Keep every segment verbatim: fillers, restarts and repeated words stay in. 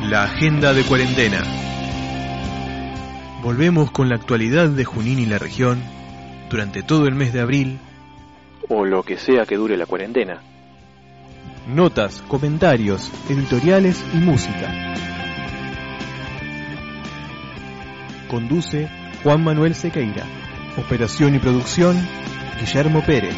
La agenda de cuarentena. Volvemos con la actualidad de Junín y la región durante todo el mes de abril, o lo que sea que dure la cuarentena. Notas, comentarios, editoriales y música. Conduce Juan Manuel Sequeira. Operación y producción, Guillermo Pérez.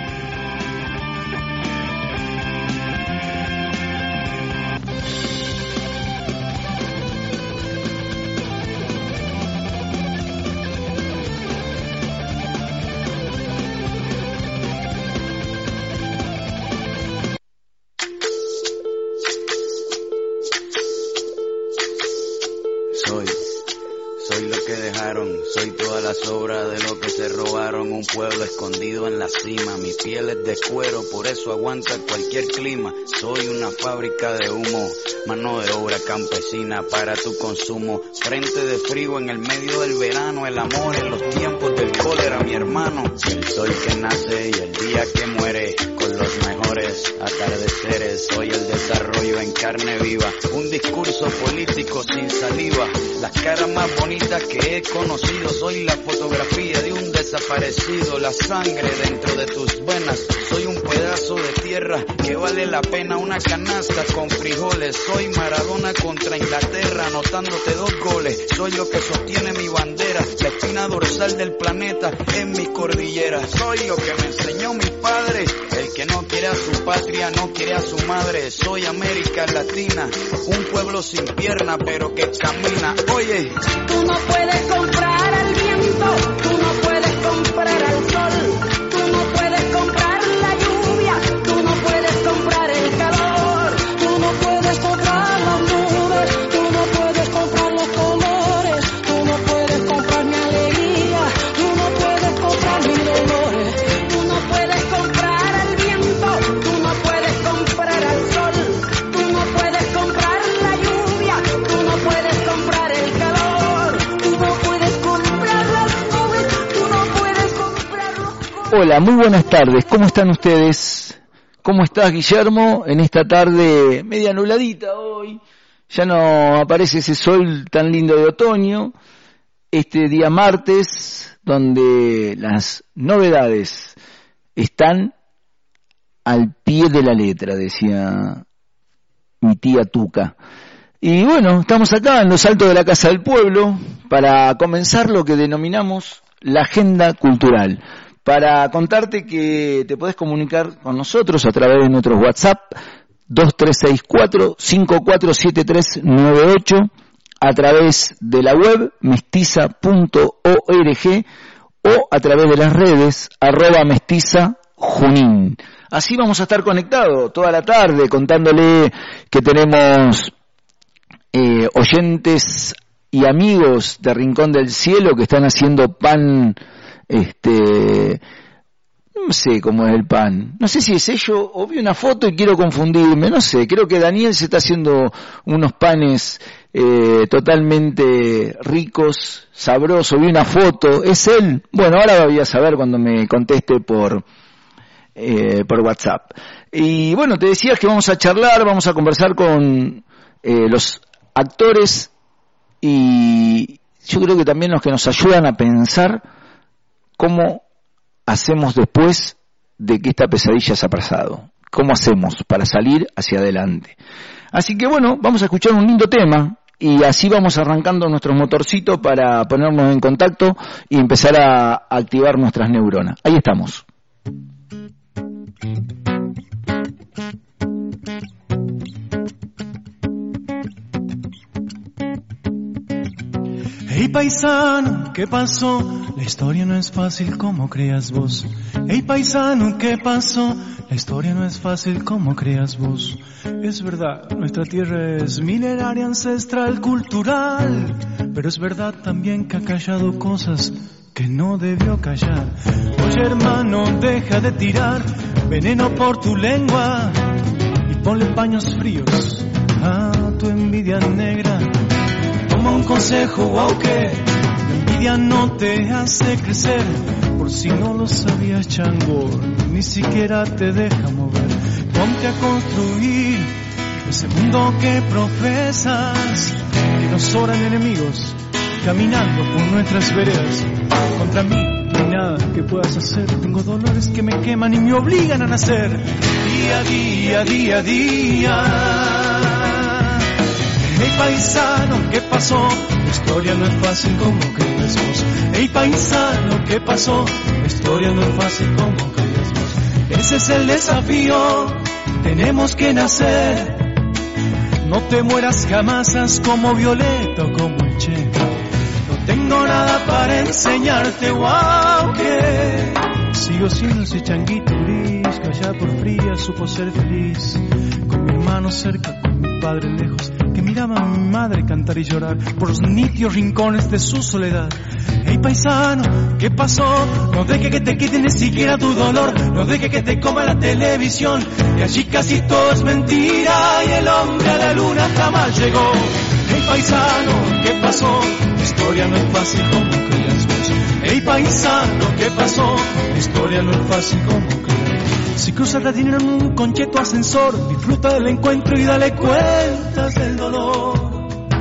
Soy, soy lo que dejaron, soy todas las obras de lo que se robaron, un pueblo escondido en la cima, mi piel es de cuero, por eso aguanta cualquier clima, soy una fábrica de humo, mano de obra campesina para tu consumo, frente de frío en el medio del verano, el amor en los tiempos del cólera, mi hermano, el sol que nace y el día que muere, con los mejores atardeceres, soy el desarrollo en carne viva, un discurso político sin saliva, las caras más bonitas que he conocido, soy la fotografía de un desaparecido, la sangre dentro de tus venas, soy un pedazo de tierra que vale la pena una canasta con frijoles, soy Maradona contra Inglaterra anotándote dos goles, soy lo que sostiene mi bandera, la espina dorsal del planeta en mi cordillera, soy lo que me enseñó mi padre, el que no quiere a su patria no quiere a su madre, soy América Latina, un pueblo sin pierna pero que camina, oye. Tú no puedes comprar al viento, tú no puedes comprar al sol, tú no puedes comprar la lluvia, tú no puedes comprar el calor, tú no puedes comprar las nubes, tú no puedes comprar los colores, tú no puedes comprar mi alegría, tú no puedes comprar mis dolores, tú no puedes comprar al viento, tú no puedes comprar al sol, tú no puedes comprar la lluvia, tú no puedes comprar el calor, tú no puedes comprar las nubes, tú no puedes comprar los colores. Hola, muy buenas tardes, ¿cómo están ustedes? ¿Cómo estás, Guillermo? En esta tarde media nubladita hoy, ya no aparece ese sol tan lindo de otoño, este día martes, donde las novedades están al pie de la letra, decía mi tía Tuca. Y bueno, estamos acá en los altos de la Casa del Pueblo para comenzar lo que denominamos la agenda cultural. Para contarte que te podés comunicar con nosotros a través de nuestros WhatsApp dos tres seis cuatro, cinco cuatro siete tres nueve ocho, a través de la web mestiza punto org o a través de las redes arroba mestiza junín. Así vamos a estar conectados toda la tarde contándole que tenemos eh, oyentes y amigos de Rincón del Cielo que están haciendo pan. Este, no sé cómo es el pan, no sé si es ello o vi una foto y quiero confundirme, no sé, creo que Daniel se está haciendo unos panes eh, totalmente ricos, sabrosos, vi una foto, ¿es él? Bueno, ahora lo voy a saber cuando me conteste por eh, por WhatsApp. Y bueno, te decía que vamos a charlar, vamos a conversar con eh, los actores y yo creo que también los que nos ayudan a pensar ¿cómo hacemos después de que esta pesadilla se ha pasado? ¿Cómo hacemos para salir hacia adelante? Así que bueno, vamos a escuchar un lindo tema y así vamos arrancando nuestros motorcitos para ponernos en contacto y empezar a activar nuestras neuronas. Ahí estamos. Hey paisano, ¿qué pasó? La historia no es fácil como creas vos. Hey paisano, ¿qué pasó? La historia no es fácil como creas vos. Es verdad, nuestra tierra es milenaria, ancestral, cultural. Pero es verdad también que ha callado cosas que no debió callar. Oye hermano, deja de tirar veneno por tu lengua y ponle paños fríos a tu envidia negra. Toma un consejo, wow, que la envidia no te hace crecer. Por si no lo sabías, chango, ni siquiera te deja mover. Ponte a construir ese mundo que profesas, que nos sobran enemigos caminando por nuestras veredas. Contra mí no hay nada que puedas hacer, tengo dolores que me queman y me obligan a nacer. Día a día, día a día. Hey paisano, ¿qué pasó? La historia no es fácil como crees vos. Hey paisano, ¿qué pasó? La historia no es fácil como crees vos. Ese es el desafío, tenemos que nacer. No te mueras jamás, haz como Violeta o como el Che. No tengo nada para enseñarte, wow, que sigo siendo ese changuito gris que allá por fría supo ser feliz. Con mi hermano cerca, con mi padre lejos, que miraba a mi madre cantar y llorar por los nítidos rincones de su soledad. Hey paisano, ¿qué pasó? No deje que te quiten ni siquiera tu dolor, no deje que te coma la televisión, que allí casi todo es mentira y el hombre a la luna jamás llegó. Hey paisano, ¿qué pasó? La historia no es fácil como creías vos. Hey paisano, ¿qué pasó? La historia no es fácil como creías. Si cruzas la tienen un concheto ascensor, disfruta del encuentro y dale cuentas del dolor.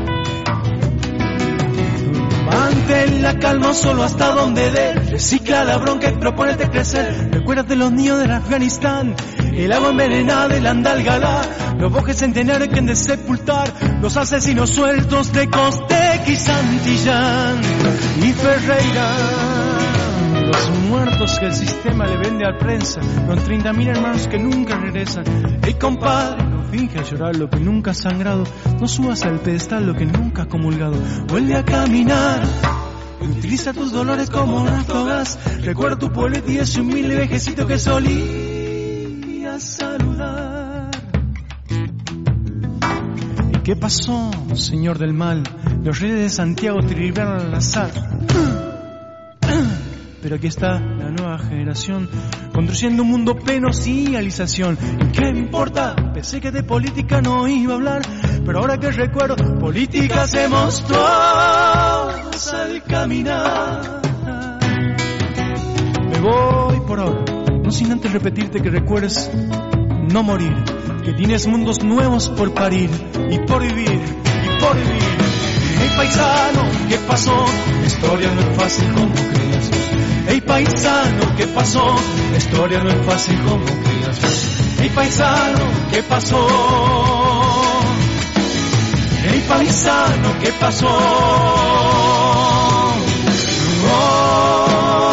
Mantén la calma solo hasta donde dé. Recicla la bronca y propónete crecer. Recuérdate los niños del Afganistán, el agua envenenada del Andalgalá, los bosques centenarios que han de sepultar, los asesinos sueltos de Costec y Santillán y Ferreira, los muertos que el sistema le vende a prensa, los treinta mil hermanos que nunca regresan. Hey compadre, no finge llorar lo que nunca has sangrado, no subas al pedestal lo que nunca has comulgado. Vuelve a caminar y utiliza tus dolores como ráfagas. Recuerda tu pueblito y ese humilde vejecito que solía saludar. ¿Y qué pasó, señor del mal? Los reyes de Santiago te libraron al azar. Pero aquí está la nueva generación construyendo un mundo pleno sin realización. ¿Y qué me importa? Pensé que de política no iba a hablar, pero ahora que recuerdo, política hacemos todos al caminar. Me voy por ahora, no sin antes repetirte que recuerdes no morir, que tienes mundos nuevos por parir y por vivir, y por vivir. Hey paisano, ¿qué pasó? La historia no es fácil como creías vos. Hey paisano, ¿qué pasó? La historia no es fácil como creías vos. Hey paisano, ¿qué pasó? Hey paisano, ¿qué pasó? Oh.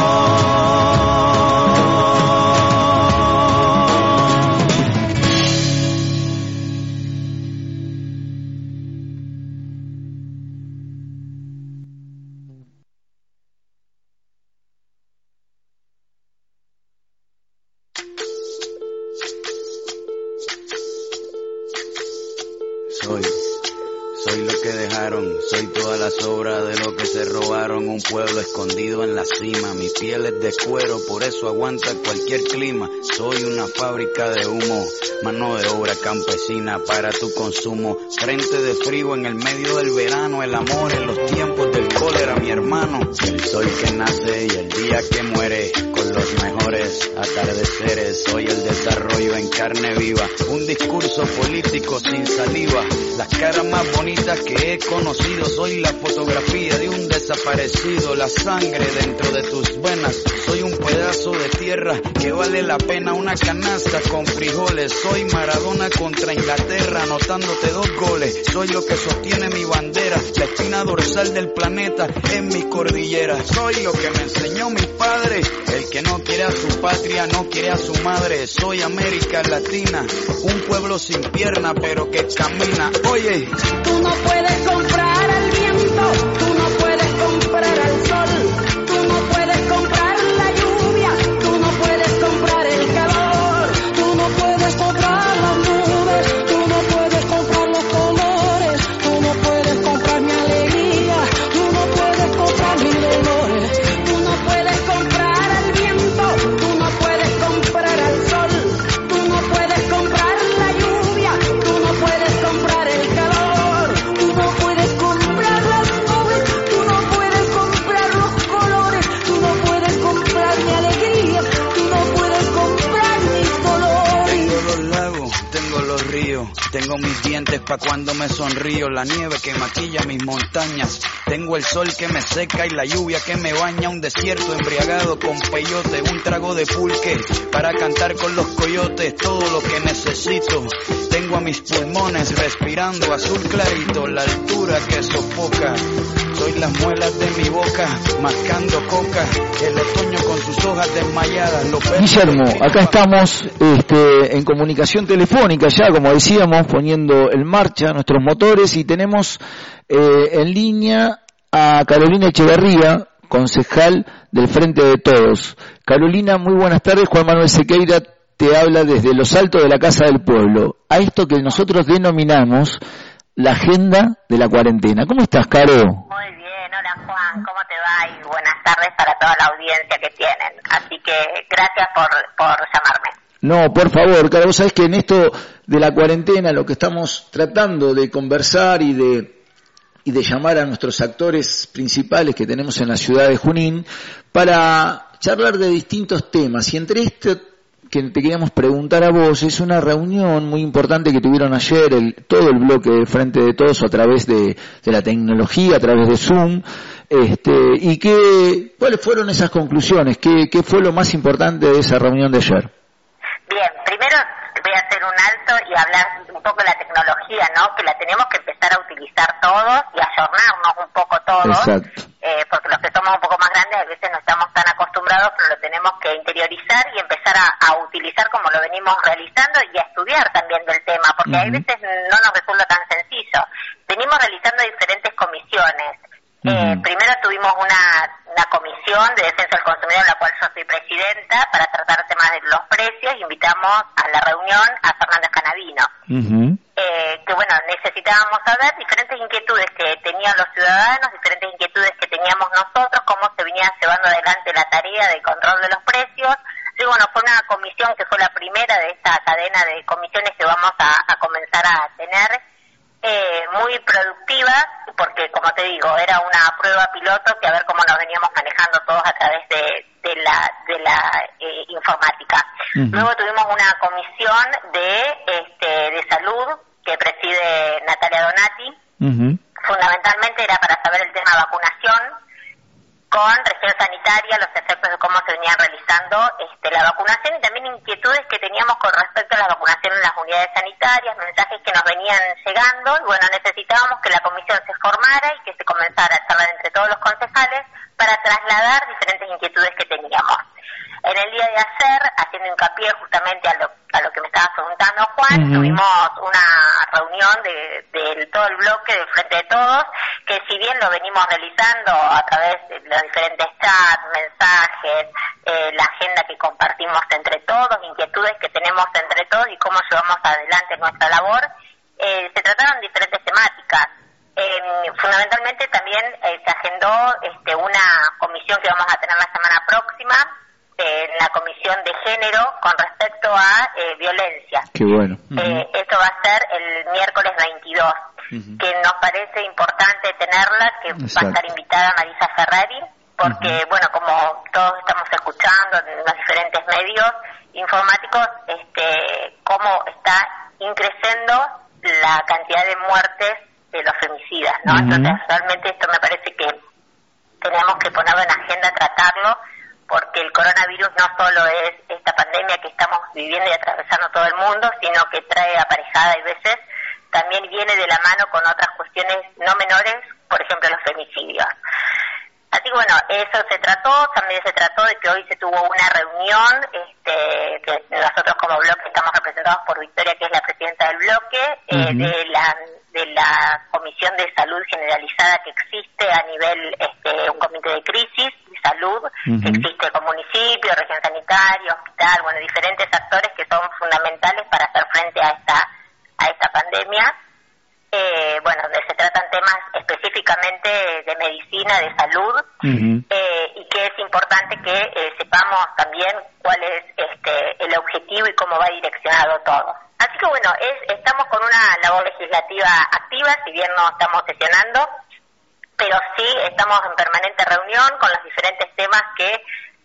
Soy, soy lo que dejaron, soy toda la sobra de lo que se robaron, un pueblo escondido en la cima, mi piel es de cuero, por eso aguanta cualquier clima, soy una fábrica de humo, mano de obra campesina para tu consumo, frente de frío en el medio del verano, el amor en los tiempos del cólera, mi hermano, el sol que nace y el día que muere, con los mejores atardeceres, soy el desarrollo en carne viva, un discurso político sin saliva, las caras más bonitas que he conocido, soy la fotografía de un desaparecido, la sangre dentro de tus venas, soy un pedazo de tierra que vale la pena una canasta con frijoles, soy Maradona contra Inglaterra anotándote dos goles, soy lo que sostiene mi bandera, la espina dorsal del planeta en mi cordillera, soy lo que me enseñó mi padre, el que no quiere a su patria no quiere a su madre, soy América Latina, un pueblo sin pierna pero que camina, oye. Tú no puedes comprar al viento, tú no puedes comprar al sol, tú no puedes comprar la lluvia, tú no puedes comprar el calor, tú no puedes comprar las nubes, tú no puedes comprar los colores, tú no puedes comprar mi alegría, tú no puedes comprar mis dolores, tú no puedes comprar al viento, tú no puedes comprar al sol, tú no puedes comprar la lluvia, tú no puedes comprar el calor, tú no puedes comprar tengo los ríos, tengo mis dientes pa' cuando me sonrío, la nieve que maquilla mis montañas, tengo el sol que me seca y la lluvia que me baña, un desierto embriagado con peyote, un trago de pulque para cantar con los coyotes, todo lo que necesito, tengo a mis pulmones respirando azul clarito, la altura que sofoca, soy las muelas de mi boca, mascando coca, el otoño con sus hojas desmayadas. Guillermo, acá estamos este, en comunicación telefónica ya, como decíamos, poniendo en marcha nuestros motores y tenemos eh, en línea a Carolina Echeverría, concejal del Frente de Todos. Carolina, muy buenas tardes. Juan Manuel Sequeira te habla desde los altos de la Casa del Pueblo, a esto que nosotros denominamos la agenda de la cuarentena. ¿Cómo estás, Caro? Muy bien, hola Juan, ¿cómo te va? Y buenas tardes para toda la audiencia que tienen. Así que gracias por, por llamarme. No, por favor, Caro, vos sabés que en esto de la cuarentena lo que estamos tratando de conversar y de y de llamar a nuestros actores principales que tenemos en la ciudad de Junín para charlar de distintos temas. Y entre esto que te queríamos preguntar a vos, es una reunión muy importante que tuvieron ayer el, todo el bloque del Frente de Todos a través de, de la tecnología, a través de Zoom, este, y que, ¿cuáles fueron esas conclusiones? ¿Qué, qué fue lo más importante de esa reunión de ayer? Bien, primero voy a hacer un alto y hablar un poco de la tecnología, ¿no? Que la tenemos que empezar a utilizar todos y ayornarnos un poco todos. Exacto. Eh, porque los que somos un poco más grandes a veces no estamos tan acostumbrados, pero lo tenemos que interiorizar y empezar a, a utilizar como lo venimos realizando y a estudiar también del tema, porque uh-huh. hay veces no nos resulta tan sencillo. Venimos realizando diferentes comisiones. Uh-huh. Eh, primero tuvimos una, una comisión de defensa del consumidor, en la cual yo soy presidenta, para tratar temas de los precios, y invitamos a la reunión a Fernández Canavino. Uh-huh. Eh, que bueno, necesitábamos saber diferentes inquietudes que tenían los ciudadanos, diferentes inquietudes que teníamos nosotros, cómo se venía llevando adelante la tarea de control de los precios. Y bueno, fue una comisión que fue la primera de esta cadena de comisiones que vamos a, a comenzar a tener, eh, muy productiva, porque como te digo, era una prueba piloto que a ver cómo nos veníamos manejando todos a través de, de la, de la eh, informática. Uh-huh. Luego tuvimos una comisión de, este, de salud, que preside Natalia Donati. Uh-huh. Fundamentalmente era para saber el tema de vacunación con región sanitaria, los efectos de cómo se venían realizando este, la vacunación y también inquietudes que teníamos con respecto a la vacunación en las unidades sanitarias, mensajes que nos venían llegando y bueno, necesitábamos que la comisión se formara y que se comenzara a charlar entre todos los concejales para trasladar diferentes inquietudes que teníamos. En el día de ayer, haciendo hincapié justamente a lo, a lo que me estabas preguntando, Juan, uh-huh. tuvimos una reunión de, de todo el bloque del Frente de Todos, que si bien lo venimos realizando a través de los diferentes chats, mensajes, eh, la agenda que compartimos entre todos, inquietudes que tenemos entre todos y cómo llevamos adelante nuestra labor, eh, se trataron diferentes temáticas. Eh, fundamentalmente también eh, se agendó este, una comisión que vamos a tener la semana próxima, en la comisión de género con respecto a eh, violencia. Qué bueno. Uh-huh. Eh, esto va a ser el miércoles veintidós, uh-huh. que nos parece importante tenerla, que Exacto. va a estar invitada Marisa Ferrari, porque, uh-huh. bueno, como todos estamos escuchando en los diferentes medios informáticos, este, cómo está increciendo la cantidad de muertes de los femicidas, ¿no? Uh-huh. Entonces, realmente esto me parece que tenemos que ponerlo en agenda, tratarlo, porque el coronavirus no solo es esta pandemia que estamos viviendo y atravesando todo el mundo, sino que trae aparejada y veces también viene de la mano con otras cuestiones no menores, por ejemplo los femicidios. Así que bueno, eso se trató, también se trató de que hoy se tuvo una reunión, este, que nosotros como bloque estamos representados por Victoria, que es la presidenta del bloque, uh-huh. eh, de la de la Comisión de Salud Generalizada que existe a nivel, este, un comité de crisis de salud, uh-huh. que existe con municipio, región sanitaria, hospital, bueno, diferentes actores que son fundamentales para hacer frente a esta a esta pandemia. Eh, bueno, donde se tratan temas específicamente de medicina, de salud, uh-huh. eh, y que es importante que eh, sepamos también cuál es este el objetivo y cómo va direccionado todo. Así que bueno, es, estamos con una labor legislativa activa, si bien no estamos sesionando, pero sí estamos en permanente reunión con los diferentes temas que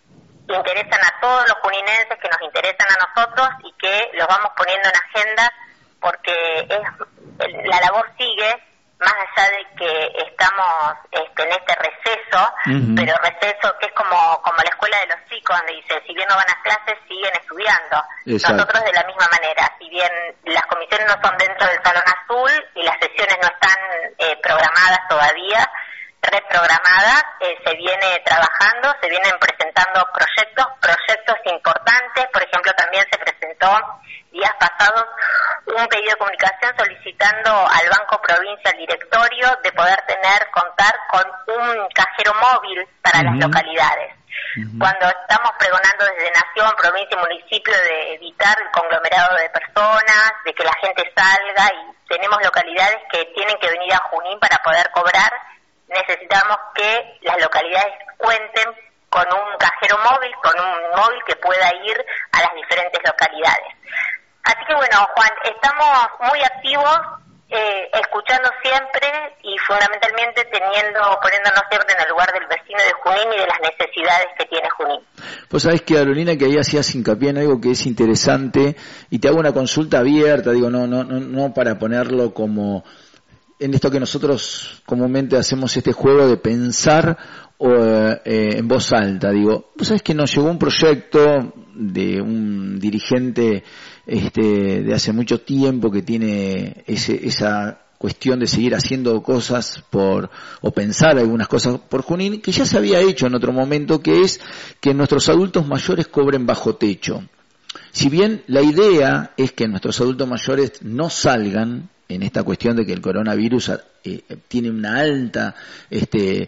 interesan a todos los juninenses, que nos interesan a nosotros y que los vamos poniendo en agenda porque es la labor sigue, más allá de que estamos este, en este receso, uh-huh. pero receso que es como como la escuela de los chicos, donde dice, si bien no van a clases, siguen estudiando. Exacto. Nosotros de la misma manera, si bien las comisiones no son dentro del Salón Azul y las sesiones no están eh, programadas todavía, reprogramadas, eh, se viene trabajando, se vienen presentando proyectos, proyectos importantes. Por ejemplo, también se presentó días pasados un pedido de comunicación solicitando al Banco Provincia, al directorio, de poder tener, contar con un cajero móvil para uh-huh. las localidades. Uh-huh. Cuando estamos pregonando desde Nación, provincia y municipio de evitar el conglomerado de personas, de que la gente salga, y tenemos localidades que tienen que venir a Junín para poder cobrar, necesitamos que las localidades cuenten con un cajero móvil, con un móvil que pueda ir a las diferentes localidades. Así que bueno, Juan, estamos muy activos, eh, escuchando siempre y fundamentalmente teniendo, poniéndonos siempre en el lugar del vecino de Junín y de las necesidades que tiene Junín. Pues sabés que, Carolina, que ahí hacías hincapié en algo que es interesante, y te hago una consulta abierta, digo, no, no, no, no para ponerlo como en esto que nosotros comúnmente hacemos este juego de pensar o, eh, en voz alta. Digo, vos sabés que nos llegó un proyecto de un dirigente este, de hace mucho tiempo que tiene ese, esa cuestión de seguir haciendo cosas por, o pensar algunas cosas por Junín, que ya se había hecho en otro momento, que es que nuestros adultos mayores cobren bajo techo. Si bien la idea es que nuestros adultos mayores no salgan, en esta cuestión de que el coronavirus eh, tiene una alta este,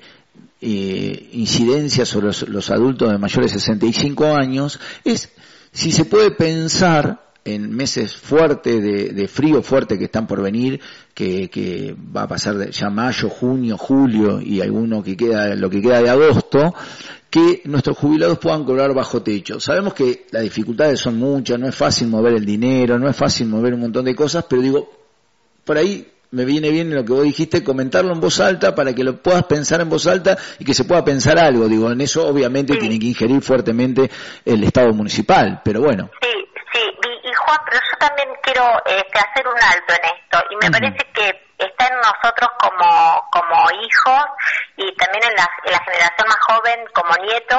eh, incidencia sobre los, los adultos de mayores de sesenta y cinco años, es si se puede pensar en meses fuertes de, de frío fuerte que están por venir, que, que va a pasar de ya mayo, junio, julio y alguno que queda, lo que queda de agosto, que nuestros jubilados puedan cobrar bajo techo. Sabemos que las dificultades son muchas, no es fácil mover el dinero, no es fácil mover un montón de cosas, pero digo, por ahí me viene bien lo que vos dijiste, comentarlo en voz alta para que lo puedas pensar en voz alta y que se pueda pensar algo. Digo, en eso obviamente sí. Tiene que ingerir fuertemente el Estado municipal, pero bueno. Sí, sí, y, y Juan, pero yo también quiero este, hacer un alto en esto, y me uh-huh. parece que está en nosotros como como hijos y también en la, en la generación más joven como nietos,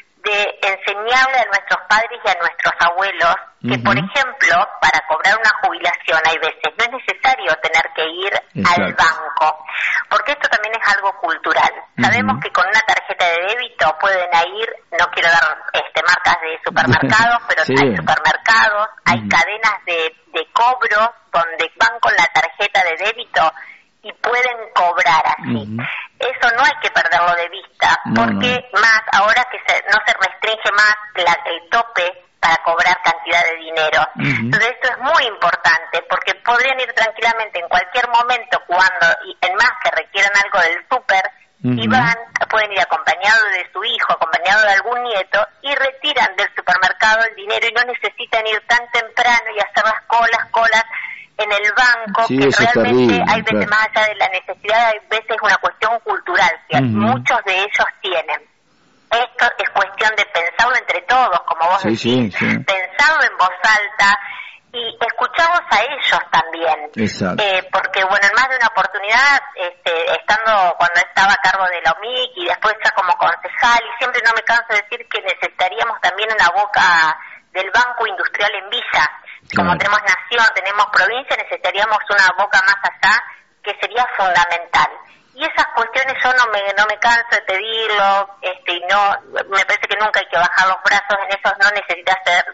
de enseñarle a nuestros padres y a nuestros abuelos que, uh-huh. por ejemplo, para cobrar una jubilación hay veces no es necesario tener que ir Exacto. al banco, porque esto también es algo cultural. Uh-huh. Sabemos que con una tarjeta de débito pueden ir, no quiero dar este marcas de supermercados, pero sí. hay supermercados, uh-huh. hay cadenas de, de cobro donde van con la tarjeta de débito y pueden cobrar así. Uh-huh. Eso no hay que perderlo de vista, no, porque no. más ahora que se, no se restringe más la, el tope para cobrar cantidad de dinero. Uh-huh. Entonces esto es muy importante, porque podrían ir tranquilamente en cualquier momento, cuando, y en más que requieran algo del súper, uh-huh. y van, pueden ir acompañados de su hijo, acompañados de algún nieto, y retiran del supermercado el dinero y no necesitan ir tan temprano y hacer las colas, colas, en el banco, sí, que realmente terrible, hay veces, claro. más allá de la necesidad, hay veces una cuestión cultural que uh-huh. muchos de ellos tienen. Esto es cuestión de pensarlo entre todos, como vos sí, decís, sí, sí. pensarlo en voz alta y escucharlos a ellos también. Eh, porque, bueno, en más de una oportunidad, este, estando cuando estaba a cargo de la O M I C y después ya como concejal, y siempre no me canso de decir que necesitaríamos también una boca del Banco Industrial en Villa. Como tenemos nación, tenemos provincia, necesitaríamos una boca más allá, que sería fundamental. Y esas cuestiones yo no me no me canso de pedirlo, este, y no, me parece que nunca hay que bajar los brazos en eso, no necesita ser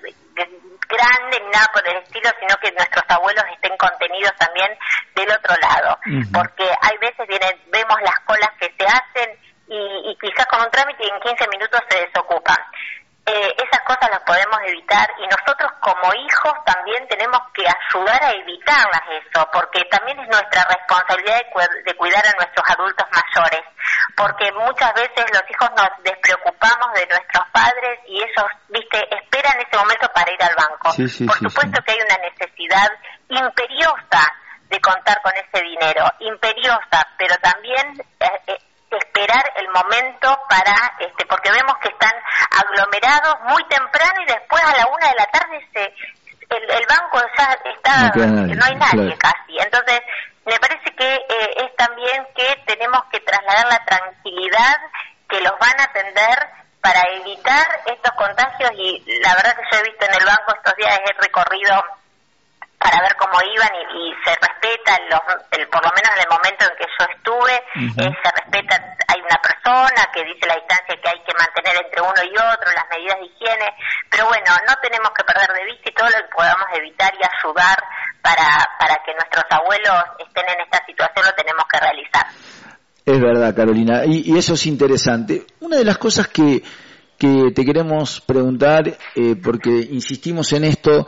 grande ni nada por el estilo, sino que nuestros abuelos estén contenidos también del otro lado. Uh-huh. Porque hay veces vienen, vemos las colas que se hacen y, y quizás con un trámite en quince minutos se desocupan. Eh, esas cosas las podemos evitar, y nosotros como hijos también tenemos que ayudar a evitarlas eso, porque también es nuestra responsabilidad de, cu- de cuidar a nuestros adultos mayores, porque muchas veces los hijos nos despreocupamos de nuestros padres y ellos, viste, esperan ese momento para ir al banco. Sí, sí, Por sí, supuesto sí. que hay una necesidad imperiosa de contar con ese dinero, imperiosa, pero también eh, eh, esperar esperar el momento para, este, porque vemos que están aglomerados muy temprano y después a la una de la tarde se, el, el banco ya está, no, nadie, no hay nadie claro. casi. Entonces, me parece que eh, es también que tenemos que trasladar la tranquilidad que los van a atender para evitar estos contagios y la verdad que yo he visto en el banco estos días, he recorrido para ver cómo iban y, y se respeta, los, el, por lo menos en el momento en que yo estuve, uh-huh. eh, se respeta, hay una persona que dice la distancia que hay que mantener entre uno y otro, las medidas de higiene, pero bueno, no tenemos que perder de vista y todo lo que podamos evitar y ayudar para, para que nuestros abuelos estén en esta situación lo tenemos que realizar. Es verdad, Carolina, y, y eso es interesante. Una de las cosas que, que te queremos preguntar, eh, porque insistimos en esto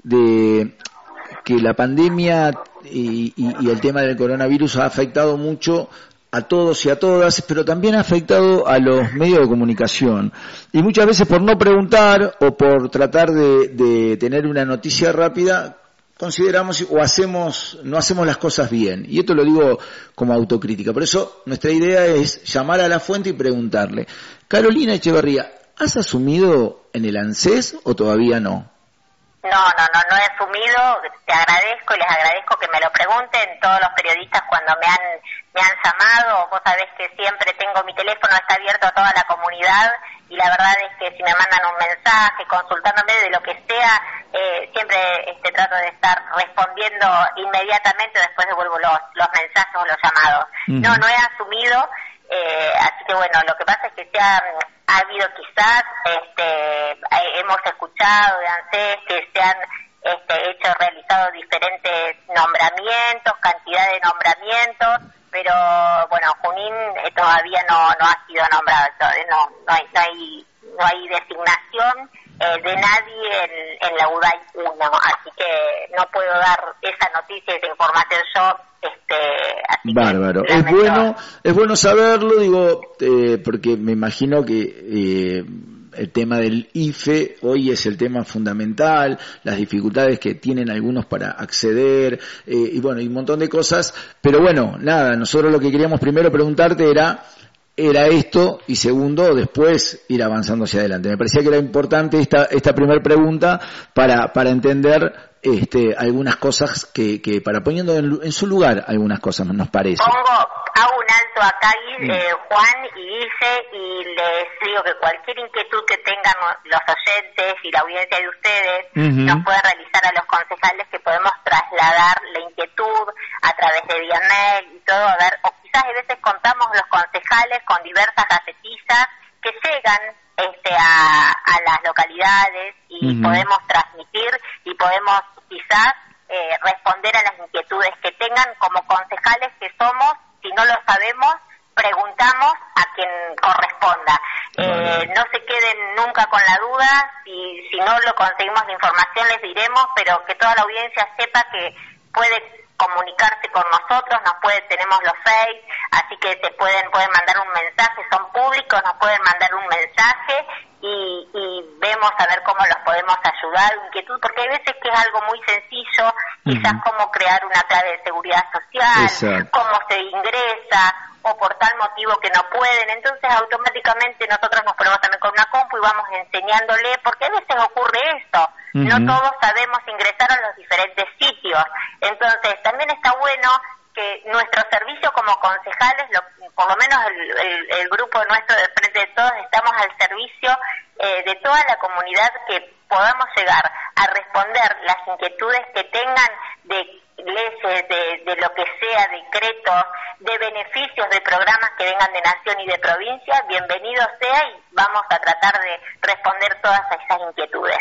de que la pandemia y, y, y el tema del coronavirus ha afectado mucho a todos y a todas, pero también ha afectado a los medios de comunicación. Y muchas veces por no preguntar o por tratar de, de tener una noticia rápida, consideramos o hacemos, no hacemos las cosas bien. Y esto lo digo como autocrítica. Por eso nuestra idea es llamar a la fuente y preguntarle. Carolina Echeverría, ¿has asumido en el ANSES o todavía no? No, no, no, no he asumido, te agradezco y les agradezco que me lo pregunten todos los periodistas cuando me han me han llamado, vos sabés que siempre tengo mi teléfono, está abierto a toda la comunidad y la verdad es que si me mandan un mensaje consultándome de lo que sea, eh, siempre este, trato de estar respondiendo inmediatamente, después devuelvo los, los mensajes o los llamados. Uh-huh. No, no he asumido, eh, así que bueno, lo que pasa es que se ha... Ha habido quizás, este, hemos escuchado de ANSES que se han este, hecho, realizado diferentes nombramientos, cantidad de nombramientos, pero bueno, Junín eh, todavía no, no ha sido nombrado, no, no, hay, no, hay, no hay designación eh, de nadie en, en la U D A I uno, así que no puedo dar esa noticia, esa información yo. Este, así Bárbaro, que, es bueno, es bueno saberlo, digo, eh, porque me imagino que eh, el tema del I F E hoy es el tema fundamental, las dificultades que tienen algunos para acceder, eh, y bueno, y un montón de cosas, pero bueno, nada, nosotros lo que queríamos primero preguntarte era, era esto, y segundo, después ir avanzando hacia adelante. Me parecía que era importante esta, esta primera pregunta para, para entender este, algunas cosas que, que para poniendo en, en su lugar algunas cosas nos parece. Pongo, hago un alto acá, eh, Juan y Guille, y les digo que cualquier inquietud que tengan los oyentes y la audiencia de ustedes, uh-huh. nos pueden realizar a los concejales, que podemos trasladar la inquietud a través de vía mail y todo, a ver, o quizás a veces contamos los concejales con diversas gacetillas que llegan este, a, a las localidades y uh-huh. podemos transmitir y podemos quizás eh, responder a las inquietudes que tengan como concejales que somos. Si no lo sabemos, preguntamos a quien corresponda. Eh, no se queden nunca con la duda, si, si no lo conseguimos la información les diremos, pero que toda la audiencia sepa que puede comunicarse con nosotros, nos puede, tenemos los Face, así que se pueden pueden mandar un mensaje, son públicos, nos pueden mandar un mensaje y, y vemos a ver cómo los podemos ayudar, inquietud, porque hay veces que es algo muy sencillo, quizás uh-huh. cómo crear una clave de seguridad social, Exacto. cómo se ingresa, o por tal motivo que no pueden, entonces automáticamente nosotros nos ponemos también con una compu y vamos enseñándole, porque a veces ocurre esto, uh-huh. no todos sabemos ingresar a los diferentes sitios, entonces también está bueno que nuestro servicio como concejales, lo, por lo menos el, el, el grupo nuestro de Frente de Todos, estamos al servicio eh, de toda la comunidad, que podamos llegar a responder las inquietudes que tengan de leyes, de, de lo que sea, decretos, de beneficios de programas que vengan de nación y de provincia, bienvenido sea y vamos a tratar de responder todas esas inquietudes.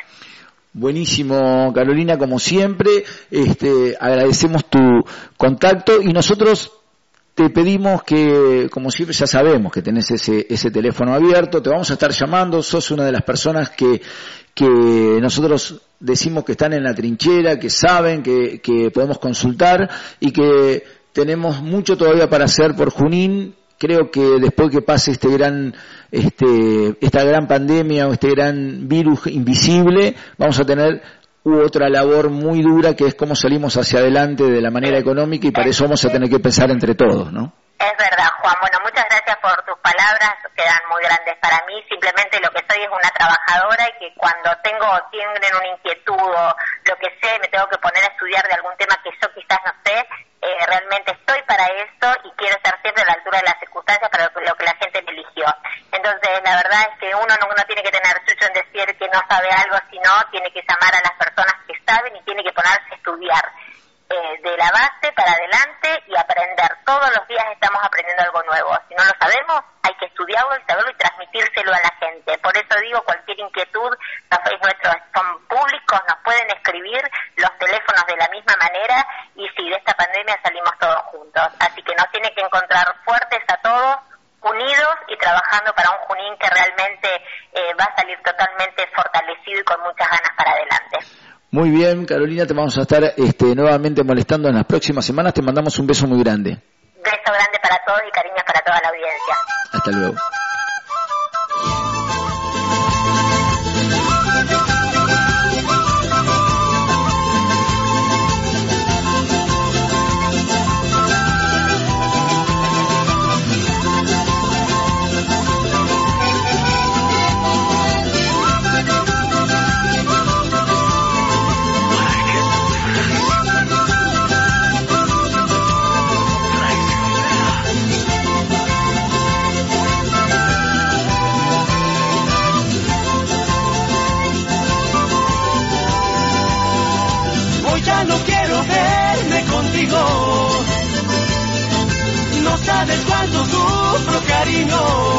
Buenísimo, Carolina, como siempre, este, agradecemos tu contacto y nosotros te pedimos que, como siempre, ya sabemos que tenés ese, ese teléfono abierto, te vamos a estar llamando, sos una de las personas que, que nosotros decimos que están en la trinchera, que saben, que, que podemos consultar y que tenemos mucho todavía para hacer por Junín. Creo que después que pase este gran, este, esta gran pandemia o este gran virus invisible, vamos a tener otra labor muy dura, que es cómo salimos hacia adelante de la manera económica, y para eso vamos a tener que pensar entre todos, ¿no? Es verdad, Juan. Bueno, muchas gracias por tus palabras. grandes para mí, simplemente lo que soy es una trabajadora y que cuando tengo, tienen una inquietud o lo que sé, me tengo que poner a estudiar de algún tema que yo quizás no sé, eh, realmente estoy para eso y quiero estar siempre a la altura de las circunstancias para lo que, lo que la gente me eligió. Entonces, la verdad es que uno no, no tiene que tener chucho en decir que no sabe algo, sino tiene que llamar a las personas que saben y tiene que ponerse a estudiar eh, de la base para adelante y aprender. Todos los días estamos aprendiendo algo nuevo. Si no lo sabemos, hay que estudiarlo y saberlo y transmitírselo a la gente. Por eso digo, cualquier inquietud, los Facebook nuestros son públicos, nos pueden escribir, los teléfonos de la misma manera, y si de esta pandemia salimos todos juntos. Así que nos tiene que encontrar fuertes a todos, unidos y trabajando para un Junín que realmente eh, va a salir totalmente fortalecido y con muchas ganas para adelante. Muy bien, Carolina, te vamos a estar este, nuevamente molestando en las próximas semanas. Te mandamos un beso muy grande. Beso grande para todos y cariños para toda la audiencia. Hasta luego. Ya no quiero verme contigo, no sabes cuánto sufro, cariño.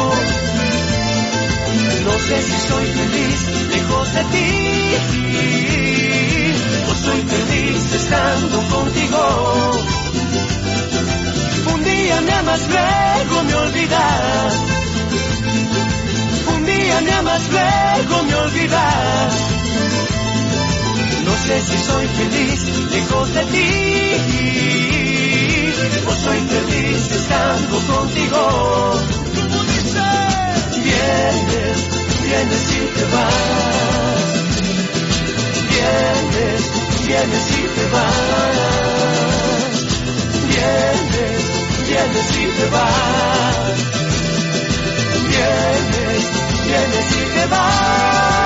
No sé si soy feliz lejos de ti, o soy feliz estando contigo. Un día me amas, luego me olvidas. Un día me amas, luego me olvidas. No sé si soy feliz lejos de ti, o soy feliz estando contigo. Vienes, vienes y te vas. Vienes, vienes y te vas. Vienes, vienes y te vas. Vienes, vienes y te vas.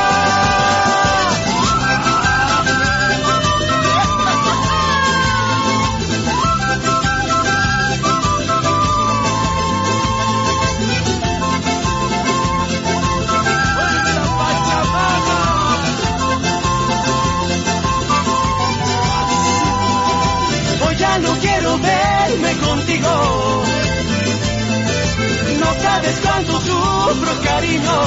No quiero verme contigo, no sabes cuánto sufro, cariño.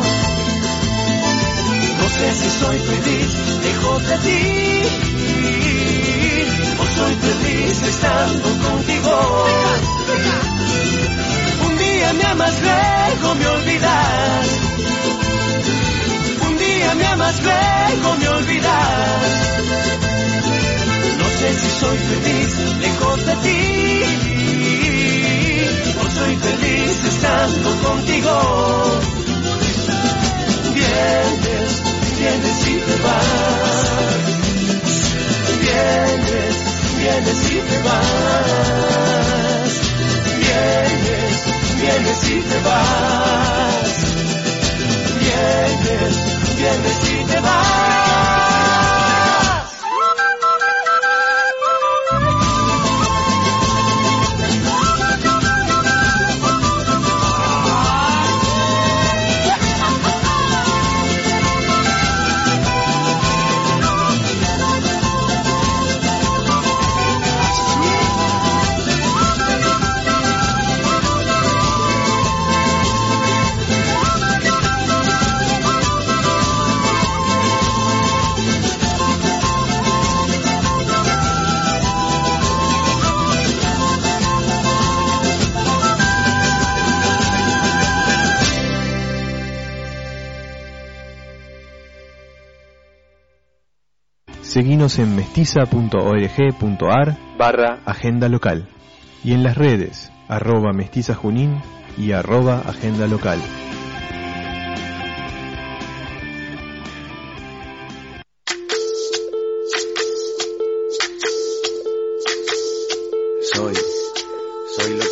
No sé si soy feliz lejos de ti, o soy feliz estando contigo. Un día me amas, luego me olvidas. Un día me amas, luego me olvidas. No sé si soy feliz lejos de ti, o soy feliz estando contigo. Vienes, vienes y te vas. Vienes, vienes y te vas. Vienes, vienes y te vas. Vienes, vienes y te vas. Seguinos en mestiza.org.ar barra agenda local y en las redes arroba mestizajunín y arroba agenda local. Soy, soy lo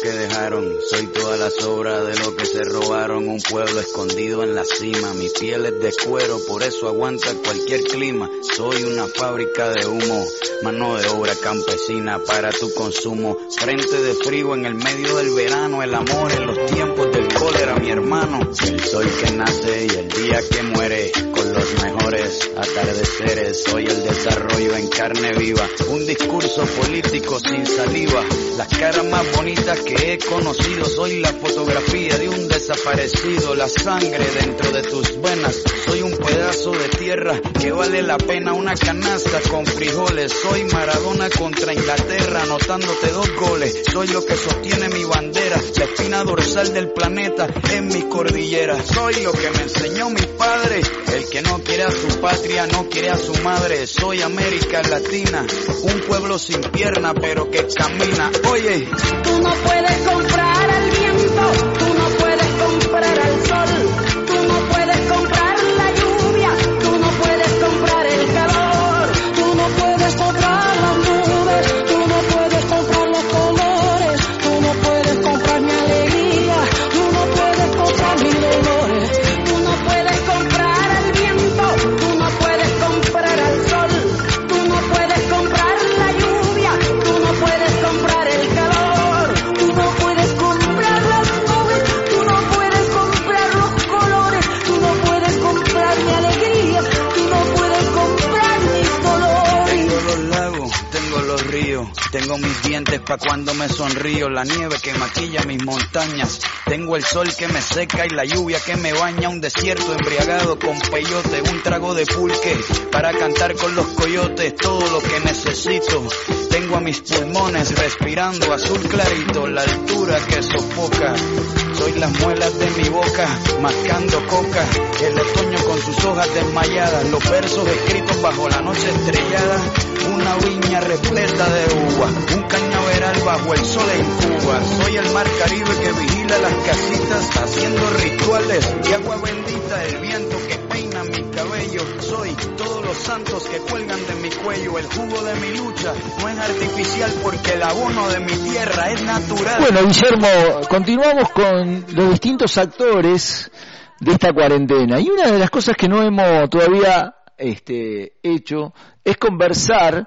que dejaron, soy toda la sobra de lo que se robaron. Un pueblo escondido en la cima, mi piel es de cuero, por eso aguanta cualquier clima. Soy una fábrica de humo, mano de obra campesina para tu consumo. Frente de frío en el medio del verano, el amor en los tiempos del cólera, mi hermano. El sol que nace y el día que muere, con los mejores atardeceres. Soy el desarrollo en carne viva, un discurso político sin saliva. Las caras más bonitas que he conocido, soy la fotografía de un desaparecido. La sangre dentro de tus venas, soy un pedazo de tierra que vale la pena una canasta con frijoles. Soy Maradona contra Inglaterra, anotándote dos goles. Soy lo que sostiene mi bandera, la espina dorsal del planeta en mi cordillera. Soy lo que me enseñó mi padre, el que no quiere a su patria no quiere a su madre. Soy América Latina, un pueblo sin pierna pero que camina. Oye, tú no puedes comprar al viento, tú no puedes comprar al sol, tú no puedes comprar la lluvia, tú no puedes comprar el calor, tú no puedes comprar las nubes, tú no puedes comprar los colores, tú no puedes comprar mi alegría, tú no puedes comprar mis dolores, tú no puedes comprar al viento, tú no puedes comprar al sol, tú no puedes comprar la lluvia, tú no puedes comprar el calor, tú no puedes comprar las nubes, tú no puedes comprar los colores, tú no puedes comprar mi alegría, tú no puedes comprar mis dolores. tengo los lagos, tengo los ríos, tengo mis dientes pa' cuando me sonrío, la nieve que maquilla mis montañas, tengo el sol que me seca y la lluvia que me baña, un desierto embriagado con peyote, un trago de pulque para cantar con los coyotes, todo lo que necesito. Tengo a mis pulmones respirando azul clarito, la altura que sofoca. Soy las muelas de mi boca, mascando coca, el otoño con sus hojas desmayadas, los versos escritos bajo la noche estrellada, una viña repleta de uva, un cañaveral bajo el sol en Cuba. Soy el mar Caribe que vigila las casitas, haciendo rituales de agua bendita, el viento que peina mi cabello. Soy todos los santos que cuelgan de mi cuello, el jugo de mi lucha no es artificial porque el abono de mi tierra es natural. Bueno, Guillermo, continuamos con los distintos actores de esta cuarentena. Y una de las cosas que no hemos todavía este, hecho es conversar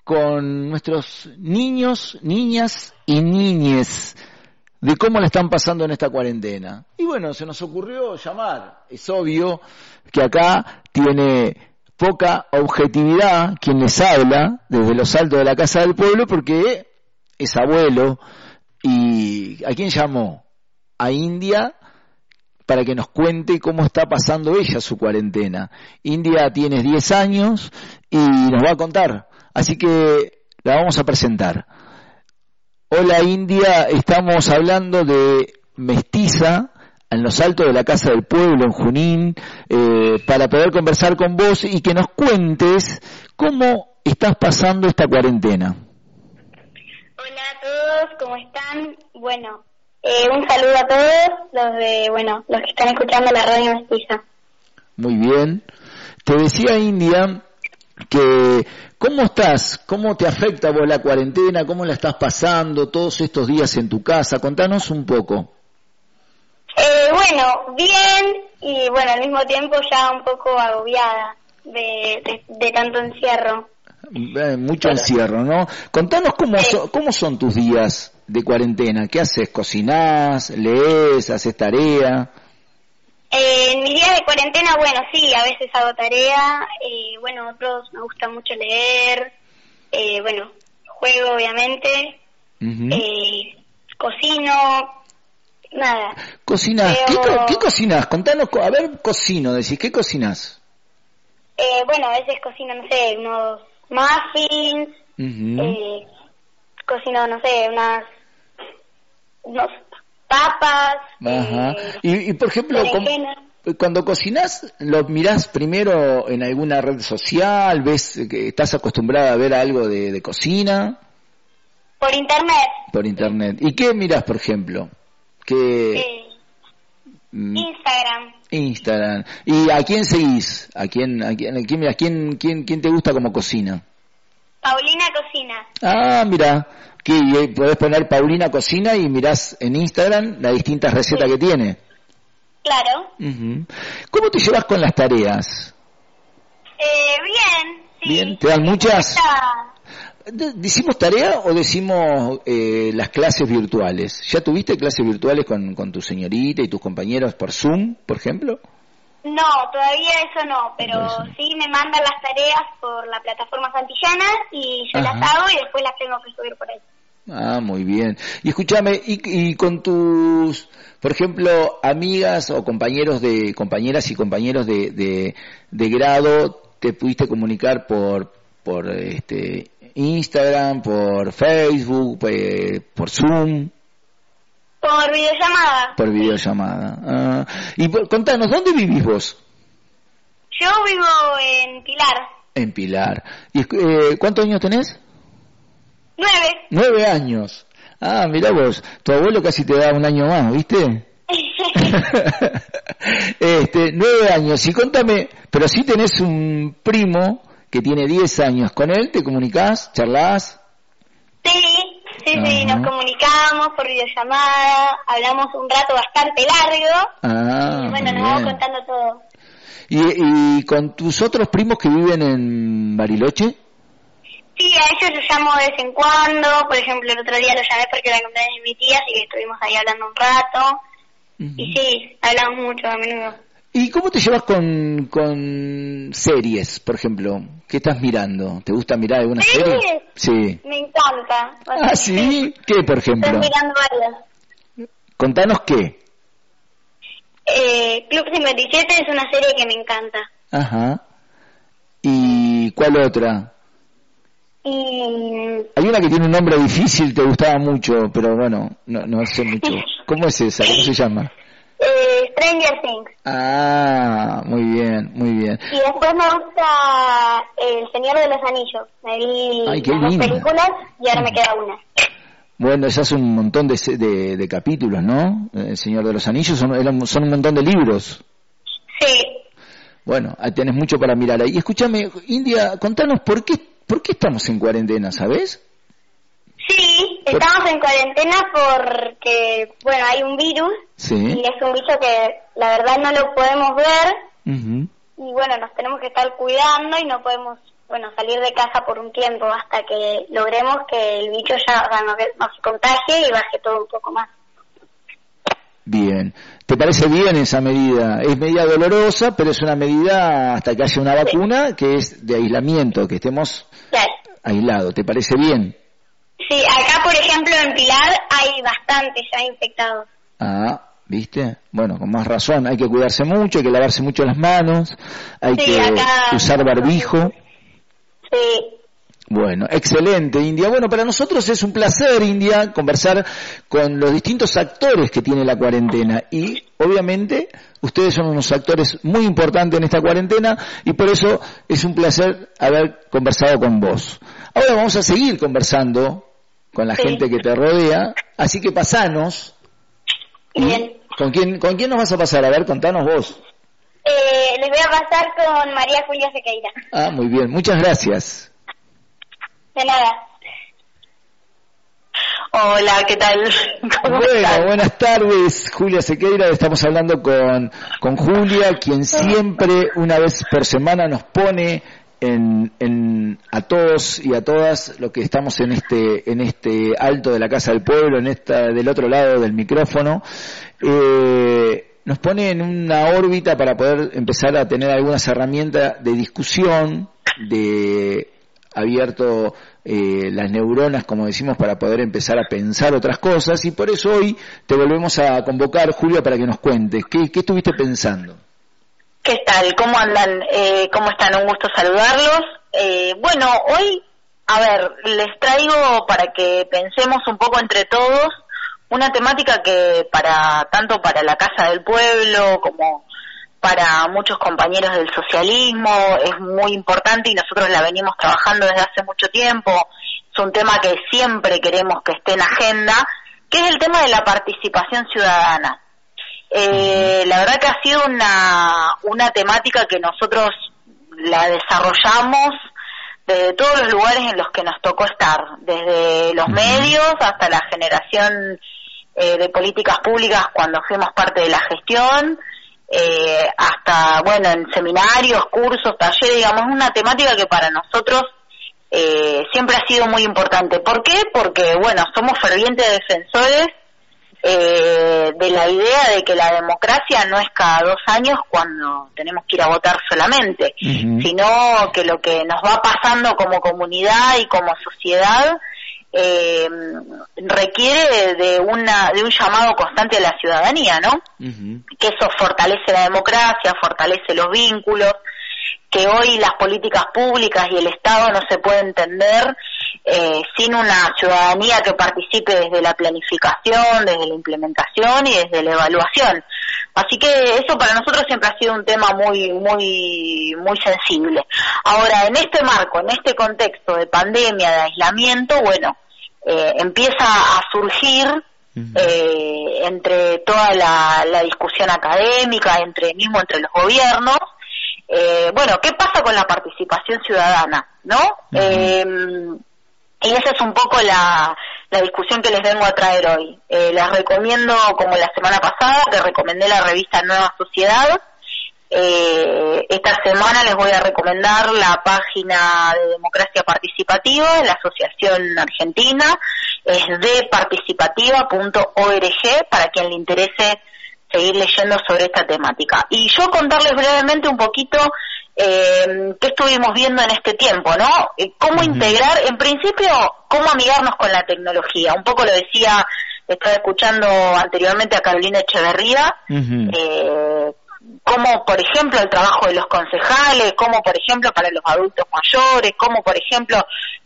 con nuestros niños, niñas y niñes de cómo la están pasando en esta cuarentena. Y bueno, se nos ocurrió llamar. Es obvio que acá tiene poca objetividad quien les habla desde los altos de la Casa del Pueblo porque es abuelo. ¿Y a quién llamó? A India para que nos cuente cómo está pasando ella su cuarentena. India tiene diez años y nos va a contar. Así que la vamos a presentar. Hola India, estamos hablando de Mestiza en los altos de la Casa del Pueblo en Junín, eh, para poder conversar con vos y que nos cuentes cómo estás pasando esta cuarentena. Hola a todos, ¿cómo están? Bueno, eh, un saludo a todos los de, bueno, los que están escuchando la radio Mestiza. Muy bien. Te decía India que ¿cómo estás? ¿Cómo te afecta vos la cuarentena? ¿Cómo la estás pasando todos estos días en tu casa? Contanos un poco. Eh, bueno, bien y bueno, al mismo tiempo ya un poco agobiada de, de, de tanto encierro. Eh, mucho encierro, ¿no? Contanos cómo, sí. so, cómo son tus días de cuarentena. ¿Qué haces? ¿Cocinás? ¿Lees? ¿Haces tarea? Eh, en mis días de cuarentena, bueno, sí, a veces hago tarea, eh, bueno, otros me gusta mucho leer, eh, bueno, juego obviamente, uh-huh. eh, cocino, nada. ¿Cocinás? Pero... ¿Qué, co- ¿Qué cocinás? Contanos, a ver, cocino, decís, ¿qué cocinás? Eh, bueno, a veces cocino, no sé, unos muffins, uh-huh. eh, cocino, no sé, unas, unos papas. Ajá. Eh, y, y por ejemplo, com- cuando cocinás, ¿lo mirás primero en alguna red social? ¿Ves que estás acostumbrada a ver algo de, de cocina? Por internet. Por internet. ¿Y qué mirás, por ejemplo? ¿Qué... Eh, Instagram. Instagram. ¿Y a quién seguís? ¿A quién, a quién, a quién, mirás? ¿Quién, quién, quién te gusta como cocina? Paulina Cocina. Ah, mira, Que eh, podés poner Paulina Cocina y mirás en Instagram las distintas recetas sí. que tiene. Claro. Uh-huh. ¿Cómo te llevas con las tareas? Eh, bien, sí. Bien, ¿te dan muchas? Está... ¿Decimos tarea o decimos eh, las clases virtuales? ¿Ya tuviste clases virtuales con, con tu señorita y tus compañeros por Zoom, por ejemplo? No, todavía eso no, pero eso. Sí me mandan las tareas por la plataforma Santillana y yo Ajá. las hago y después las tengo que subir por ahí. Ah, muy bien. Y escúchame, y, y con tus, por ejemplo, amigas o compañeros de, compañeras y compañeros de, de, de grado, ¿te pudiste comunicar por, por este, Instagram, por Facebook, por, por Zoom? Por videollamada. Por videollamada. Ah. Y por, contanos, ¿dónde vivís vos? Yo vivo en Pilar. En Pilar. ¿Y eh, cuántos años tenés? Nueve. Nueve años. Ah, mirá vos, tu abuelo casi te da un año más, ¿viste? este, nueve años. Y contame, pero si tenés un primo que tiene diez años, ¿con él te comunicás, charlás? Sí, sí, Ajá. sí, nos comunicamos por videollamada, hablamos un rato bastante largo, ah, y bueno, nos vamos contando todo. ¿Y, ¿Y con tus otros primos que viven en Bariloche? Sí, a ellos los llamo de vez en cuando, por ejemplo, el otro día los llamé porque era el cumpleaños de mi tía, así que estuvimos ahí hablando un rato, uh-huh. y sí, hablamos mucho a menudo. ¿Y cómo te llevas con, con series, por ejemplo? ¿Qué estás mirando? ¿Te gusta mirar alguna serie? Sí. Me encanta. Ah, ¿sí? ¿Qué, por ejemplo? Estoy mirando varias. Contanos qué. Eh, Club cincuenta y siete es una serie que me encanta. Ajá. ¿Y cuál otra? Y... Hay una que tiene un nombre difícil, te gustaba mucho, pero bueno, no, no sé mucho. ¿Cómo es esa? ¿Cómo se llama? Eh, Stranger Things. Ah, muy bien, muy bien. Y después me gusta El Señor de los Anillos. Me vi Ay, qué las dos linda. películas y ahora me queda una. Bueno, ya son un montón de, de, de capítulos, ¿no? El Señor de los Anillos son, son un montón de libros. Sí. Bueno, ahí tenés mucho para mirar ahí. Y escúchame, India, contanos por qué, por qué estamos en cuarentena, ¿sabés? Sí, estamos en cuarentena porque, bueno, hay un virus sí. y es un bicho que la verdad no lo podemos ver uh-huh. y bueno, nos tenemos que estar cuidando y no podemos, bueno, salir de casa por un tiempo hasta que logremos que el bicho ya no, no se contagie y baje todo un poco más. Bien, ¿te parece bien esa medida? Es medida dolorosa, pero es una medida hasta que haya una vacuna que es de aislamiento, que estemos claro. aislados. ¿Te parece bien? Sí, acá por ejemplo en Pilar hay bastantes ya infectados. Ah, ¿viste? Bueno, con más razón, hay que cuidarse mucho, hay que lavarse mucho las manos, hay sí, que acá... usar barbijo. Sí. Bueno, excelente, India. Bueno, para nosotros es un placer, India, conversar con los distintos actores que tiene la cuarentena y, obviamente, ustedes son unos actores muy importantes en esta cuarentena y por eso es un placer haber conversado con vos. Ahora vamos a seguir conversando con la sí. gente que te rodea, así que pasanos. Bien. ¿Con quién, con quién nos vas a pasar? A ver, contanos vos. Eh, les voy a pasar con María Julia Sequeira. Ah, muy bien, muchas gracias. De nada. Hola, ¿qué tal? ¿Cómo bueno, están? Buenas tardes, Julia Sequeira. Estamos hablando con, con Julia, quien siempre, una vez por semana, nos pone en, en a todos y a todas los que estamos en este en este alto de la Casa del Pueblo, en esta del otro lado del micrófono, eh, nos pone en una órbita para poder empezar a tener algunas herramientas de discusión, de abierto eh, las neuronas, como decimos, para poder empezar a pensar otras cosas, y por eso hoy te volvemos a convocar, Julia, para que nos cuentes, ¿qué, qué estuviste pensando? ¿Qué tal? ¿Cómo andan? Eh, ¿Cómo están? Un gusto saludarlos. Eh, bueno, hoy, a ver, les traigo para que pensemos un poco entre todos una temática que para tanto para la Casa del Pueblo como para muchos compañeros del socialismo es muy importante y nosotros la venimos trabajando desde hace mucho tiempo. Es un tema que siempre queremos que esté en agenda, que es el tema de la participación ciudadana. Eh, la verdad que ha sido una, una temática que nosotros la desarrollamos de todos los lugares en los que nos tocó estar, desde los medios hasta la generación eh, de políticas públicas cuando fuimos parte de la gestión, eh, hasta, bueno, en seminarios, cursos, talleres, digamos, una temática que para nosotros eh, siempre ha sido muy importante. ¿Por qué? Porque, bueno, somos fervientes defensores Eh, de la idea de que la democracia no es cada dos años cuando tenemos que ir a votar solamente, uh-huh. sino que lo que nos va pasando como comunidad y como sociedad eh, requiere de una de un llamado constante a la ciudadanía, ¿no? Uh-huh. Que eso fortalece la democracia, fortalece los vínculos, que hoy las políticas públicas y el Estado no se puede entender eh, sin una ciudadanía que participe desde la planificación, desde la implementación y desde la evaluación. Así que eso para nosotros siempre ha sido un tema muy, muy, muy sensible. Ahora, en este marco, en este contexto de pandemia, de aislamiento, bueno, eh, empieza a surgir uh-huh. eh, entre toda la, la discusión académica, entre mismo entre los gobiernos, Eh, bueno, ¿qué pasa con la participación ciudadana? ¿No? Uh-huh. Eh, y esa es un poco la, la discusión que les vengo a traer hoy. Eh, les recomiendo, como la semana pasada, que recomendé la revista Nueva Sociedad. Eh, esta semana les voy a recomendar la página de Democracia Participativa de la Asociación Argentina. Es de participativa punto org para quien le interese seguir leyendo sobre esta temática. Y yo contarles brevemente un poquito eh, qué estuvimos viendo en este tiempo, ¿no? Eh, cómo uh-huh. integrar, en principio, cómo amigarnos con la tecnología. Un poco lo decía, estaba escuchando anteriormente a Carolina Echeverría, uh-huh. eh, cómo, por ejemplo, el trabajo de los concejales, cómo, por ejemplo, para los adultos mayores, cómo, por ejemplo,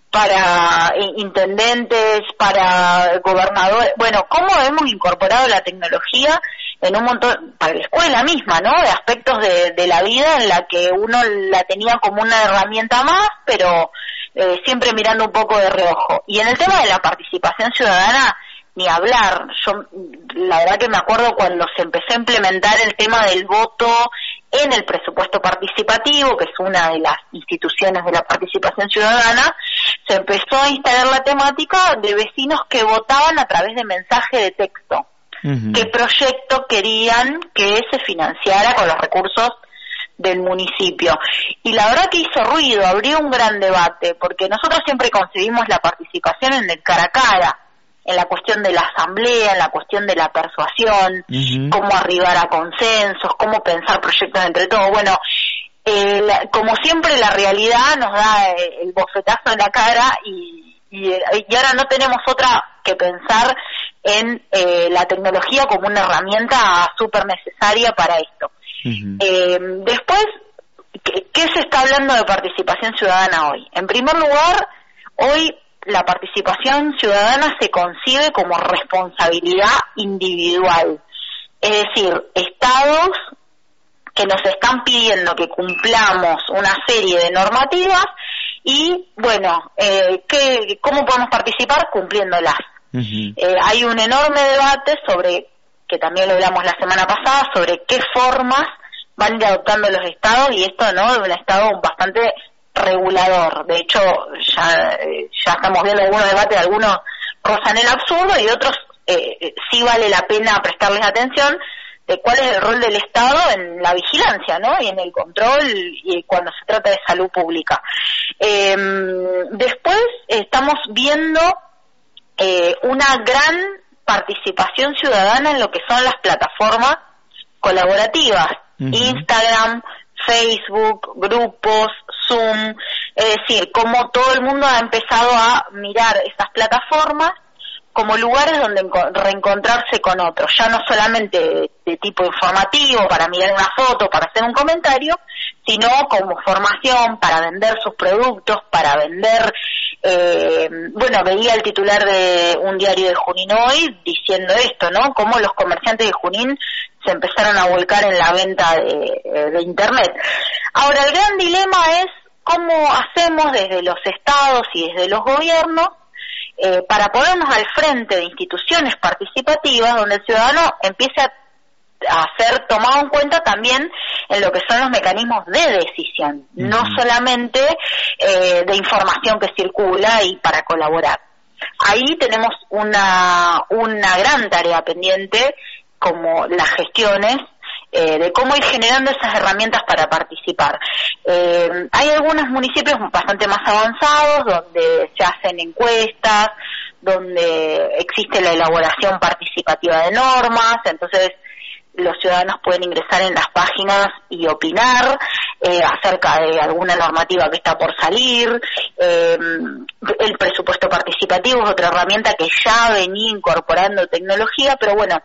para intendentes, para gobernadores, bueno, cómo hemos incorporado la tecnología en un montón, para la escuela misma, ¿no? De aspectos de, de la vida en la que uno la tenía como una herramienta más, pero eh, siempre mirando un poco de reojo. Y en el tema de la participación ciudadana, ni hablar. Yo, la verdad que me acuerdo cuando se empezó a implementar el tema del voto en el presupuesto participativo, que es una de las instituciones de la participación ciudadana, se empezó a instalar la temática de vecinos que votaban a través de mensaje de texto. Uh-huh. ¿Qué proyecto querían que se financiara con los recursos del municipio? Y la verdad que hizo ruido, abrió un gran debate, porque nosotros siempre concebimos la participación en el cara a cara, en la cuestión de la asamblea, en la cuestión de la persuasión, uh-huh. cómo arribar a consensos, cómo pensar proyectos entre todos. Bueno, eh, la, como siempre la realidad nos da eh, el bofetazo en la cara y, y, y ahora no tenemos otra que pensar en eh, la tecnología como una herramienta súper necesaria para esto. Uh-huh. Eh, después, ¿qué, ¿qué se está hablando de participación ciudadana hoy? En primer lugar, hoy la participación ciudadana se concibe como responsabilidad individual. Es decir, estados que nos están pidiendo que cumplamos una serie de normativas y, bueno, eh, ¿qué, ¿cómo podemos participar? Cumpliéndolas. Uh-huh. Eh, hay un enorme debate sobre, que también lo hablamos la semana pasada, sobre qué formas van a ir adoptando los estados, y esto, ¿no?, de un estado bastante regulador. De hecho, ya, ya estamos viendo algunos debates, algunos rozan el absurdo y otros eh, sí vale la pena prestarles atención de cuál es el rol del Estado en la vigilancia, ¿no?, y en el control y cuando se trata de salud pública. Eh, después estamos viendo eh, una gran participación ciudadana en lo que son las plataformas colaborativas, uh-huh. Instagram, Facebook, grupos, Zoom, es decir, como todo el mundo ha empezado a mirar esas plataformas como lugares donde reencontrarse con otros, ya no solamente de, de tipo informativo, para mirar una foto, para hacer un comentario, sino como formación, para vender sus productos, para vender, eh, bueno, veía el titular de un diario de Junín hoy diciendo esto, ¿no?, cómo los comerciantes de Junín se empezaron a volcar en la venta de, de Internet. Ahora, el gran dilema es cómo hacemos desde los estados y desde los gobiernos eh, para ponernos al frente de instituciones participativas donde el ciudadano empiece a a ser tomado en cuenta también en lo que son los mecanismos de decisión, uh-huh. no solamente eh, de información que circula y para colaborar. Ahí tenemos una, una gran tarea pendiente, como las gestiones, eh, de cómo ir generando esas herramientas para participar. Eh, hay algunos municipios bastante más avanzados donde se hacen encuestas, donde existe la elaboración participativa de normas, entonces los ciudadanos pueden ingresar en las páginas y opinar eh, acerca de alguna normativa que está por salir. Eh, el presupuesto participativo es otra herramienta que ya venía incorporando tecnología, pero bueno,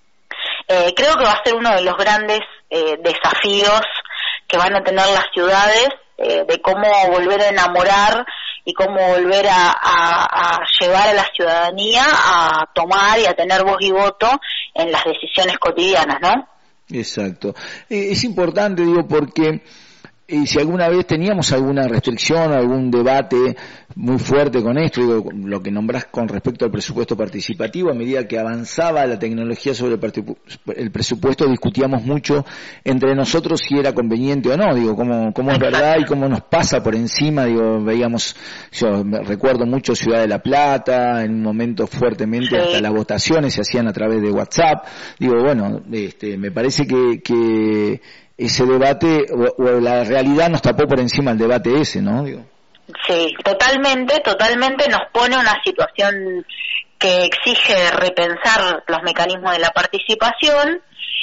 eh, creo que va a ser uno de los grandes eh, desafíos que van a tener las ciudades, eh, de cómo volver a enamorar y cómo volver a, a, a llevar a la ciudadanía a tomar y a tener voz y voto en las decisiones cotidianas, ¿no? Exacto. Eh, es importante, digo, porque eh, si alguna vez teníamos alguna restricción, algún debate muy fuerte con esto, digo, lo que nombrás con respecto al presupuesto participativo, a medida que avanzaba la tecnología sobre el, el presupuesto, discutíamos mucho entre nosotros si era conveniente o no, digo, cómo, cómo es verdad y cómo nos pasa por encima, digo, veíamos, yo me recuerdo mucho Ciudad de la Plata, en un momento fuertemente, sí. hasta las votaciones se hacían a través de WhatsApp, digo, bueno, este, me parece que, que ese debate, o, o la realidad nos tapó por encima el debate ese, ¿no? Digo. Sí, totalmente, totalmente nos pone una situación que exige repensar los mecanismos de la participación,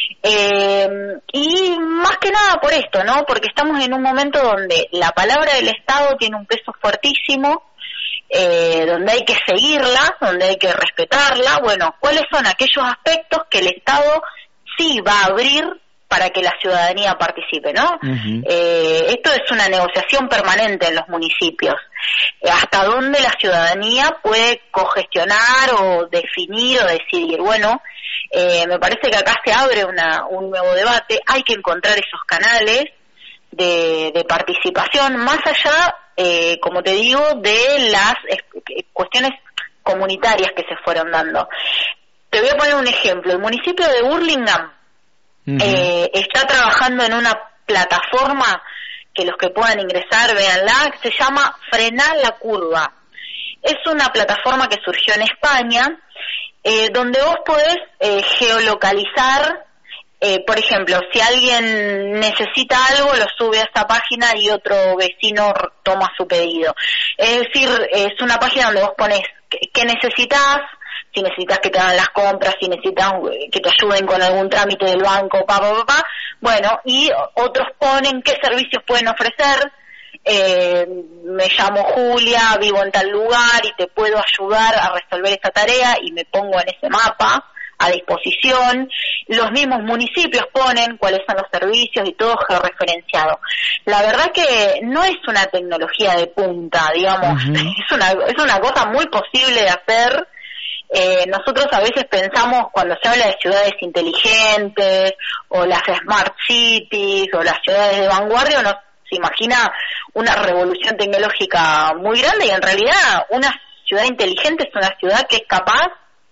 eh, y más que nada por esto, ¿no? Porque estamos en un momento donde la palabra del Estado tiene un peso fuertísimo, eh, donde hay que seguirla, donde hay que respetarla. Bueno, ¿cuáles son aquellos aspectos que el Estado sí va a abrir para que la ciudadanía participe, ¿no? Uh-huh. Eh, esto es una negociación permanente en los municipios. Eh, hasta dónde la ciudadanía puede cogestionar o definir o decidir. Bueno, eh, me parece que acá se abre una, un nuevo debate. Hay que encontrar esos canales de, de participación, más allá, eh, como te digo, de las eh, cuestiones comunitarias que se fueron dando. Te voy a poner un ejemplo. El municipio de Burlingame Uh-huh. Eh, está trabajando en una plataforma que los que puedan ingresar, véanla, que se llama Frenar la Curva. Es una plataforma que surgió en España, eh, donde vos podés eh, geolocalizar, eh, por ejemplo, si alguien necesita algo, lo sube a esta página y otro vecino toma su pedido. Es decir, es una página donde vos ponés qué, qué necesitas, si necesitas que te hagan las compras, si necesitas que te ayuden con algún trámite del banco, pa, pa, pa, pa. Bueno, y otros ponen qué servicios pueden ofrecer, eh, me llamo Julia, vivo en tal lugar y te puedo ayudar a resolver esta tarea y me pongo en ese mapa a disposición. Los mismos municipios ponen cuáles son los servicios y todo georreferenciado. La verdad que no es una tecnología de punta, digamos, uh-huh. es una, es una cosa muy posible de hacer. Eh, nosotros a veces pensamos, cuando se habla de ciudades inteligentes o las smart cities o las ciudades de vanguardia, uno se imagina una revolución tecnológica muy grande, y en realidad una ciudad inteligente es una ciudad que es capaz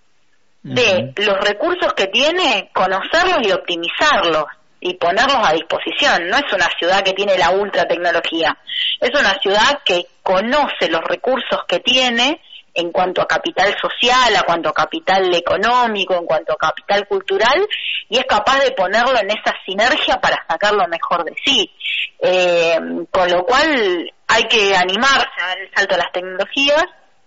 de uh-huh. los recursos que tiene, conocerlos y optimizarlos y ponerlos a disposición. No es una ciudad que tiene la ultra tecnología, es una ciudad que conoce los recursos que tiene en cuanto a capital social, a cuanto a capital económico, en cuanto a capital cultural, y es capaz de ponerlo en esa sinergia para sacar lo mejor de sí. Eh, con lo cual hay que animarse a dar el salto a las tecnologías.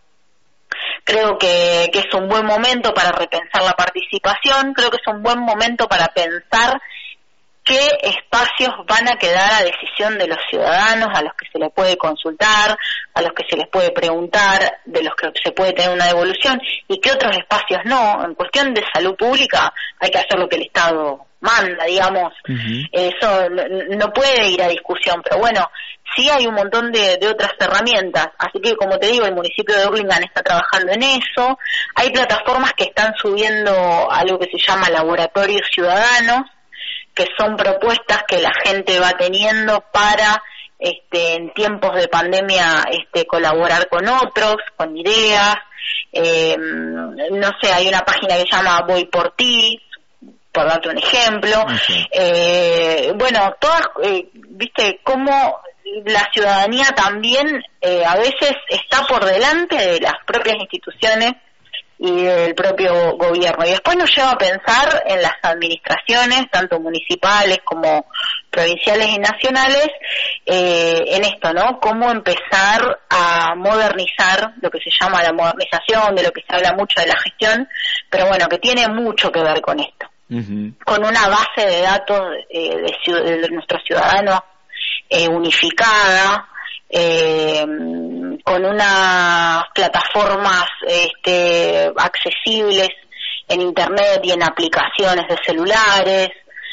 Creo que, que es un buen momento para repensar la participación, creo que es un buen momento para pensar qué espacios van a quedar a decisión de los ciudadanos, a los que se les puede consultar, a los que se les puede preguntar, de los que se puede tener una devolución, y qué otros espacios no. En cuestión de salud pública hay que hacer lo que el Estado manda, digamos. Uh-huh. Eso no, no puede ir a discusión, pero bueno, sí hay un montón de, de otras herramientas. Así que, como te digo, el municipio de Burlingame está trabajando en eso. Hay plataformas que están subiendo algo que se llama laboratorios ciudadanos, que son propuestas que la gente va teniendo para, este, en tiempos de pandemia, este, colaborar con otros, con ideas. Eh, no sé, hay una página que se llama Voy por Ti, por darte un ejemplo. Okay. Eh, bueno, todas, eh, viste, cómo la ciudadanía también eh, a veces está por delante de las propias instituciones y del propio gobierno. Y después nos lleva a pensar en las administraciones, tanto municipales como provinciales y nacionales, eh, en esto, ¿no? Cómo empezar a modernizar, lo que se llama la modernización, de lo que se habla mucho de la gestión, pero bueno, que tiene mucho que ver con esto. Uh-huh. Con una base de datos eh, de, de nuestros ciudadanos eh, unificada, eh, con unas plataformas este, accesibles en internet y en aplicaciones de celulares,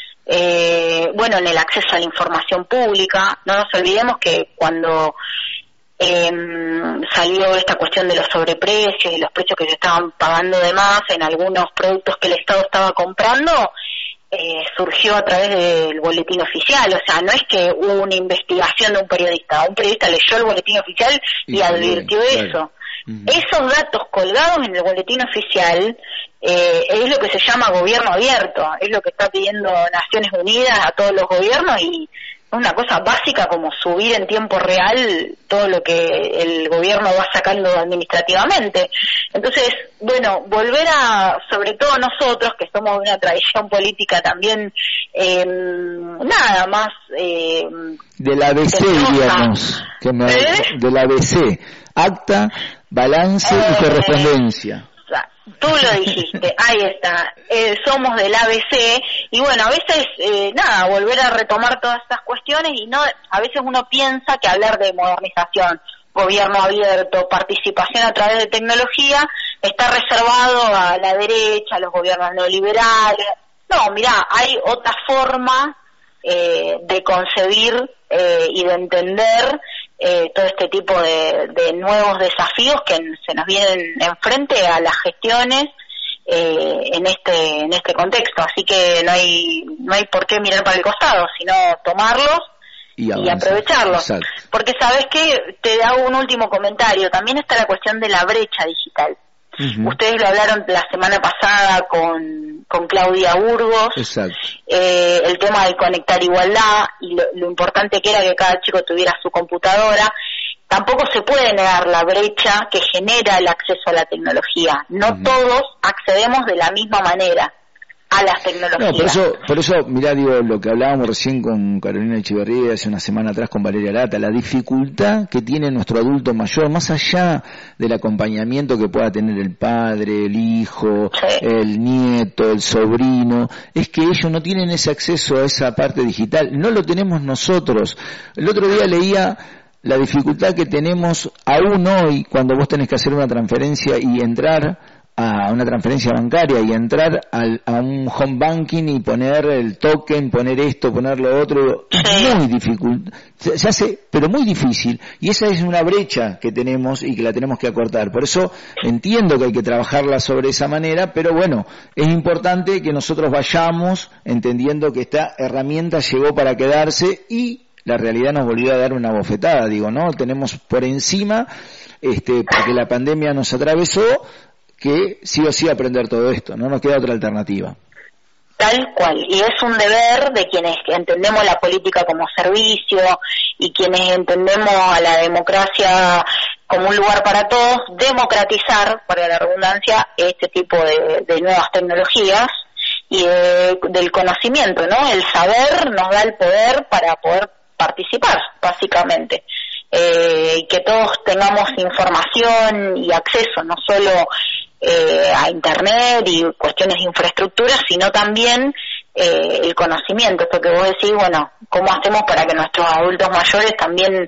eh, bueno, en el acceso a la información pública. No nos olvidemos que cuando eh, salió esta cuestión de los sobreprecios y los precios que se estaban pagando de más en algunos productos que el Estado estaba comprando, Eh, surgió a través del boletín oficial. O sea, no es que hubo una investigación de un periodista, un periodista leyó el boletín oficial y, y advirtió bien, eso. Claro. Uh-huh. Esos datos colgados en el boletín oficial eh, es lo que se llama gobierno abierto, es lo que está pidiendo Naciones Unidas a todos los gobiernos, y es una cosa básica como subir en tiempo real todo lo que el gobierno va sacando administrativamente. Entonces, bueno, volver a, sobre todo nosotros, que somos de una tradición política también, eh, nada más... Eh, de la A B C, diríamos, que me, ¿Eh? de la A B C, acta, balance eh, y correspondencia. Tú lo dijiste, ahí está, eh, somos del A B C, y bueno, a veces, eh, nada, volver a retomar todas estas cuestiones, y no, a veces uno piensa que hablar de modernización, gobierno abierto, participación a través de tecnología, está reservado a la derecha, a los gobiernos neoliberales. No, mirá, hay otra forma eh, de concebir eh, y de entender Eh, todo este tipo de, de nuevos desafíos que se nos vienen enfrente a las gestiones eh, en este en este contexto. Así que no hay no hay por qué mirar para el costado, sino tomarlos y, y aprovecharlos. Exacto. Porque sabes que te hago un último comentario. También está la cuestión de la brecha digital. Uh-huh. Ustedes lo hablaron la semana pasada con, con Claudia Burgos. Exacto. Eh, el tema de conectar igualdad y lo, lo importante que era que cada chico tuviera su computadora. Tampoco se puede negar la brecha que genera el acceso a la tecnología. No uh-huh. todos accedemos de la misma manera a las tecnologías. No, por eso, por eso, mirá, digo, lo que hablábamos recién con Carolina Echeverría hace una semana atrás con Valeria Lata, la dificultad que tiene nuestro adulto mayor, más allá del acompañamiento que pueda tener el padre, el hijo, sí. el nieto, el sobrino, es que ellos no tienen ese acceso a esa parte digital, no lo tenemos nosotros. El otro día leía la dificultad que tenemos aún hoy cuando vos tenés que hacer una transferencia y entrar a una transferencia bancaria y entrar al, a un home banking y poner el token, poner esto, poner lo otro, es muy difícil, se, se hace, pero muy difícil, y esa es una brecha que tenemos y que la tenemos que acortar. Por eso entiendo que hay que trabajarla sobre esa manera, pero bueno, es importante que nosotros vayamos entendiendo que esta herramienta llegó para quedarse y la realidad nos volvió a dar una bofetada, digo, ¿no? Tenemos por encima, este, porque la pandemia nos atravesó, que sí o sí aprender todo esto, no nos queda otra alternativa. Tal cual, y es un deber de quienes entendemos la política como servicio y quienes entendemos a la democracia como un lugar para todos, democratizar, para la redundancia, este tipo de, de nuevas tecnologías y de, del conocimiento, ¿no? El saber nos da el poder para poder participar, básicamente. Eh, y que todos tengamos información y acceso, no solo Eh, a internet y cuestiones de infraestructura, sino también eh, el conocimiento, esto que vos decís, bueno, cómo hacemos para que nuestros adultos mayores también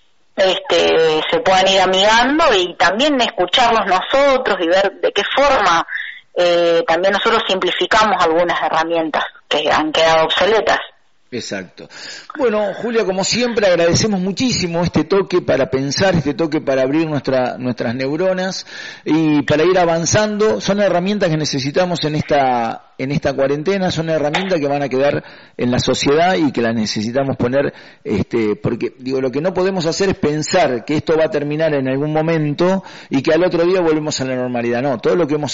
este, se puedan ir amigando y también escucharlos nosotros y ver de qué forma eh, también nosotros simplificamos algunas herramientas que han quedado obsoletas. Exacto. Bueno, Julia, como siempre agradecemos muchísimo este toque para pensar, este toque para abrir nuestra, nuestras neuronas y para ir avanzando. Son herramientas que necesitamos en esta, en esta cuarentena, son herramientas que van a quedar en la sociedad y que las necesitamos poner, este, porque digo, lo que no podemos hacer es pensar que esto va a terminar en algún momento y que al otro día volvemos a la normalidad. No, todo lo que hemos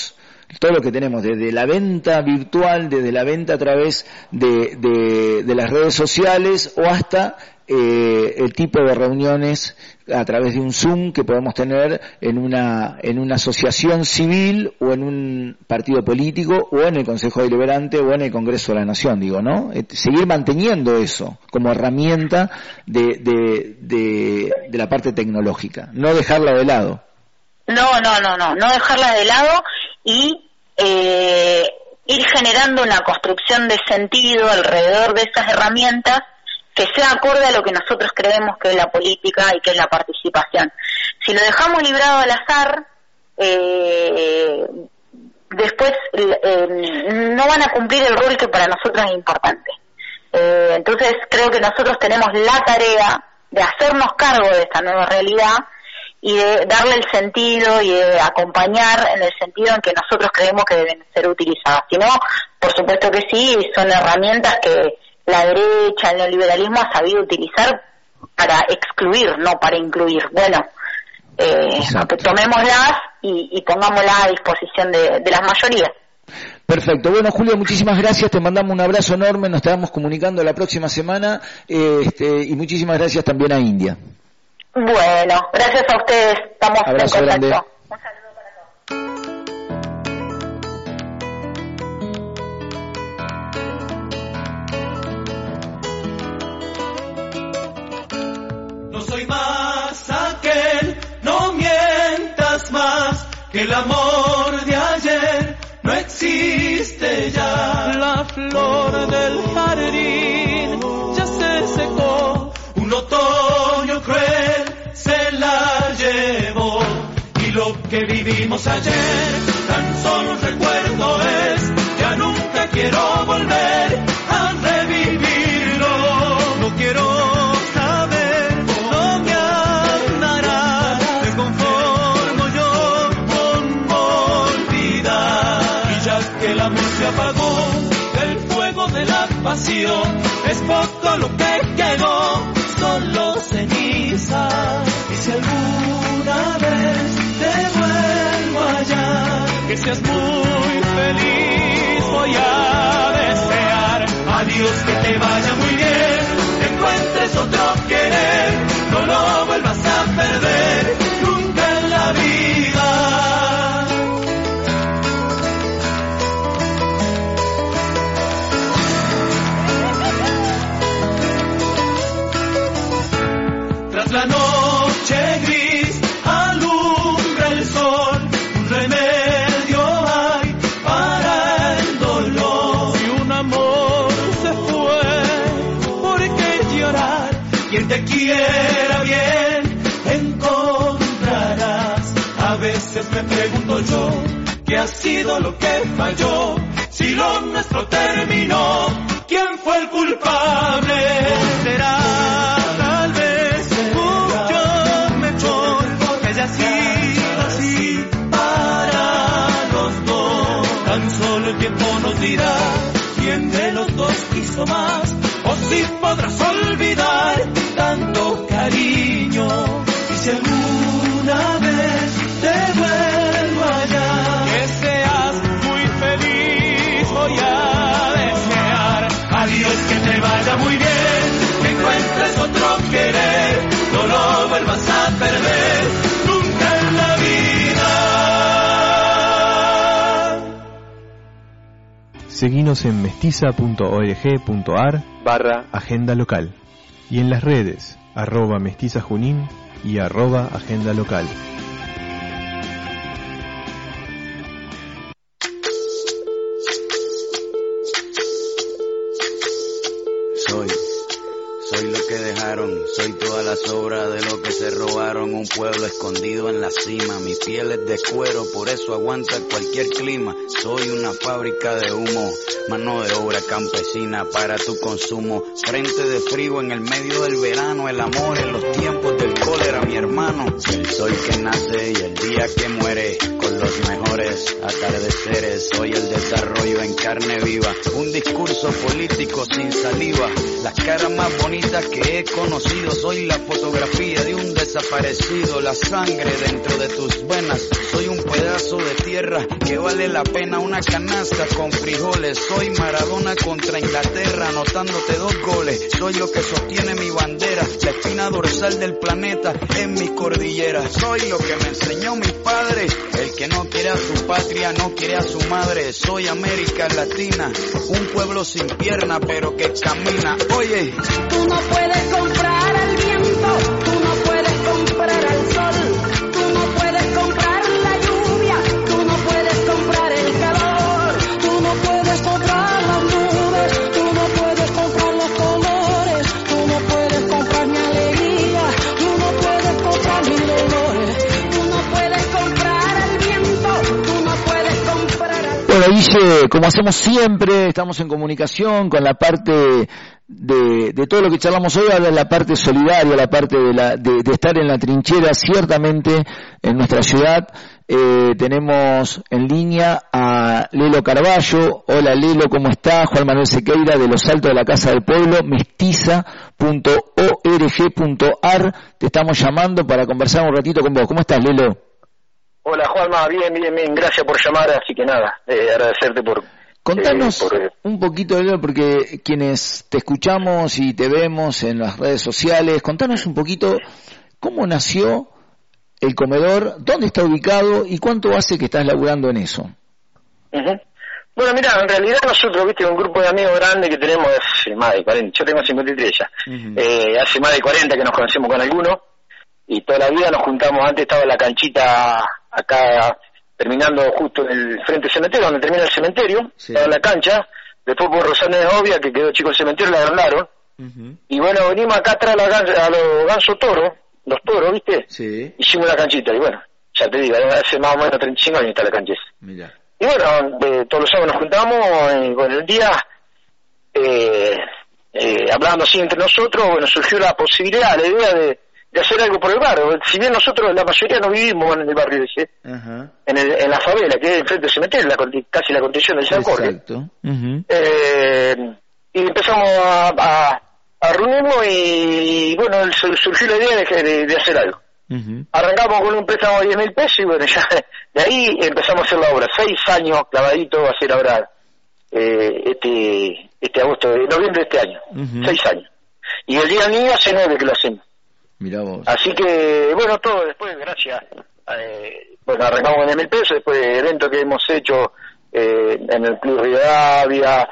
todo lo que tenemos, desde la venta virtual, desde la venta a través de, de, de las redes sociales o hasta eh, el tipo de reuniones a través de un Zoom que podemos tener en una en una asociación civil o en un partido político o en el Consejo Deliberante o en el Congreso de la Nación, digo, ¿no? Seguir manteniendo eso como herramienta de, de, de, de la parte tecnológica, no dejarla de lado. No, no, no, no, no dejarla de lado y eh, ir generando una construcción de sentido alrededor de esas herramientas que sea acorde a lo que nosotros creemos que es la política y que es la participación. Si lo dejamos librado al azar, eh, después eh, no van a cumplir el rol que para nosotros es importante. Eh, entonces creo que nosotros tenemos la tarea de hacernos cargo de esta nueva realidad y de darle el sentido y de acompañar en el sentido en que nosotros creemos que deben ser utilizadas. Si no, por supuesto que sí, son herramientas que la derecha, el neoliberalismo ha sabido utilizar para excluir, no para incluir. Bueno, eh, tomémoslas y, y pongámoslas a disposición de, de las mayorías. Perfecto. Bueno, Julia, muchísimas gracias. Te mandamos un abrazo enorme. Nos estamos comunicando la próxima semana. Eh, este, y muchísimas gracias también a India. Bueno, gracias a ustedes. Estamos abrazo en contacto. Grande. Un saludo para todos. No soy más aquel, no mientas más, que el amor de ayer no existe ya. La flor del jardín ya se secó, un otoño cruel se la llevó. Y lo que vivimos ayer tan solo un recuerdo es, ya nunca quiero volver a revivirlo. No quiero saber, no me andará, me conformo yo con olvidar. Y ya que el amor se apagó, el fuego de la pasión, es poco lo que quedó, solo ceniza. Y si alguna vez te vuelvo a hallar, que seas muy feliz, voy a desear. Adiós, que te vaya muy bien, que encuentres otro querer, no lo vuelvas a perder nunca en la vida. Tras la noche gris alumbra el sol, un remedio hay para el dolor. Si un amor se fue, ¿por qué llorar? Quien te quiera bien encontrarás. A veces me pregunto yo, ¿qué ha sido lo que falló? Si lo nuestro terminó, ¿quién fue el culpable? ¿Será tal vez mucho mejor que haya sido así para los dos? Tan solo el tiempo nos dirá quién de los dos quiso más, o si podrás olvidar tanto cariño. Y si alguna vez te vuelvo a hallar, que seas muy feliz, voy a desear. Adiós, que te vaya muy bien, que encuentres otro querer, no lo vuelvas a perder nunca en la vida. Seguinos en mestiza punto org punto ar barra agenda local y en las redes arroba mestiza junín y arroba agenda local. Soy, soy lo que dejaron, soy toda la sobra de lo que se robaron, un pueblo escondido en la cima, mi piel es de cuero, por eso aguanta cualquier clima, soy una fábrica de humo, mano de obra campesina para tu consumo, frente de frío en el medio del verano, el amor en los tiempos del cólera, mi hermano, el sol que nace y el día que muere, con los mejores atardeceres, soy el desarrollo en carne viva, un discurso político sin saliva, las caras más bonitas que he conocido, soy la fotografía de un desaparecido, la sangre dentro de tus venas, soy un un pedazo de tierra que vale la pena una canasta con frijoles. Soy Maradona contra Inglaterra, anotándote dos goles. Soy lo que sostiene mi bandera, la espina dorsal del planeta en mis cordilleras. Soy lo que me enseñó mi padre, el que no quiere a su patria, no quiere a su madre. Soy América Latina, un pueblo sin pierna pero que camina. Oye, tú no puedes comprar al viento, tú no puedes comprar al sol, tú no puedes comprar la lluvia, tú no puedes comprar el calor, tú no puedes comprar las nubes, tú no puedes comprar los colores, tú no puedes comprar mi alegría, tú no puedes comprar mis dolores, tú no puedes comprar al viento, tú no puedes comprar al... Bueno, Guille, como hacemos siempre, estamos en comunicación con la parte de, de todo lo que charlamos hoy, de la parte solidaria, la parte de, la, de, de estar en la trinchera, ciertamente en nuestra ciudad. Eh, tenemos en línea a Lelo Carballo. Hola Lelo, ¿cómo está? Juan Manuel Sequeira de Los Altos de la Casa del Pueblo, mestiza punto org punto ar. Te estamos llamando para conversar un ratito con vos. ¿Cómo estás, Lelo? Hola Juanma, bien, bien, bien, gracias por llamar, así que nada, eh, agradecerte por... Contanos eh, por... un poquito, Lelo, porque quienes te escuchamos y te vemos en las redes sociales, contanos un poquito cómo nació el comedor, dónde está ubicado y cuánto hace que estás laburando en eso. Uh-huh. Bueno, mira, en realidad nosotros, viste, un grupo de amigos grande que tenemos hace más de cuarenta, yo tengo cincuenta y tres ya, uh-huh. eh, hace más de cuarenta que nos conocemos con algunos, y toda la vida nos juntamos. Antes estaba en la canchita acá, terminando justo en el frente del cementerio, donde termina el cementerio, sí. Estaba en la cancha, después por razones obvias que quedó chico el cementerio, la agrandaron, uh-huh. Y bueno, venimos acá atrás a, la, a los gansos toros, los toros, ¿viste? Sí. Hicimos la canchita, y bueno, ya te digo, hace más o menos treinta y cinco años está la cancha. Mira. Y bueno, de, todos los sábados nos juntamos, y bueno, el día, eh, eh, hablando así entre nosotros, bueno, surgió la posibilidad, la idea de de hacer algo por el barrio. Si bien nosotros, la mayoría no vivimos en el barrio ese, uh-huh. en, el, en la favela, que es enfrente del cementerio, la, casi la condición del San Jorge. Exacto. Uh-huh. Eh, y empezamos a, a, a reunirnos y, y bueno, surgió la idea de, de, de hacer algo. Uh-huh. Arrancamos con un préstamo de diez mil pesos y bueno, ya de ahí empezamos a hacer la obra. Seis años clavadito a hacer ahora, eh, este, este agosto, de noviembre de este año. Uh-huh. Seis años. Y el día del niño hace nueve que lo hacemos. Mirá vos. Así que, bueno, todo después, gracias. Eh, bueno, arrancamos con diez mil pesos, después de eventos que hemos hecho eh, en el Club Rivadavia,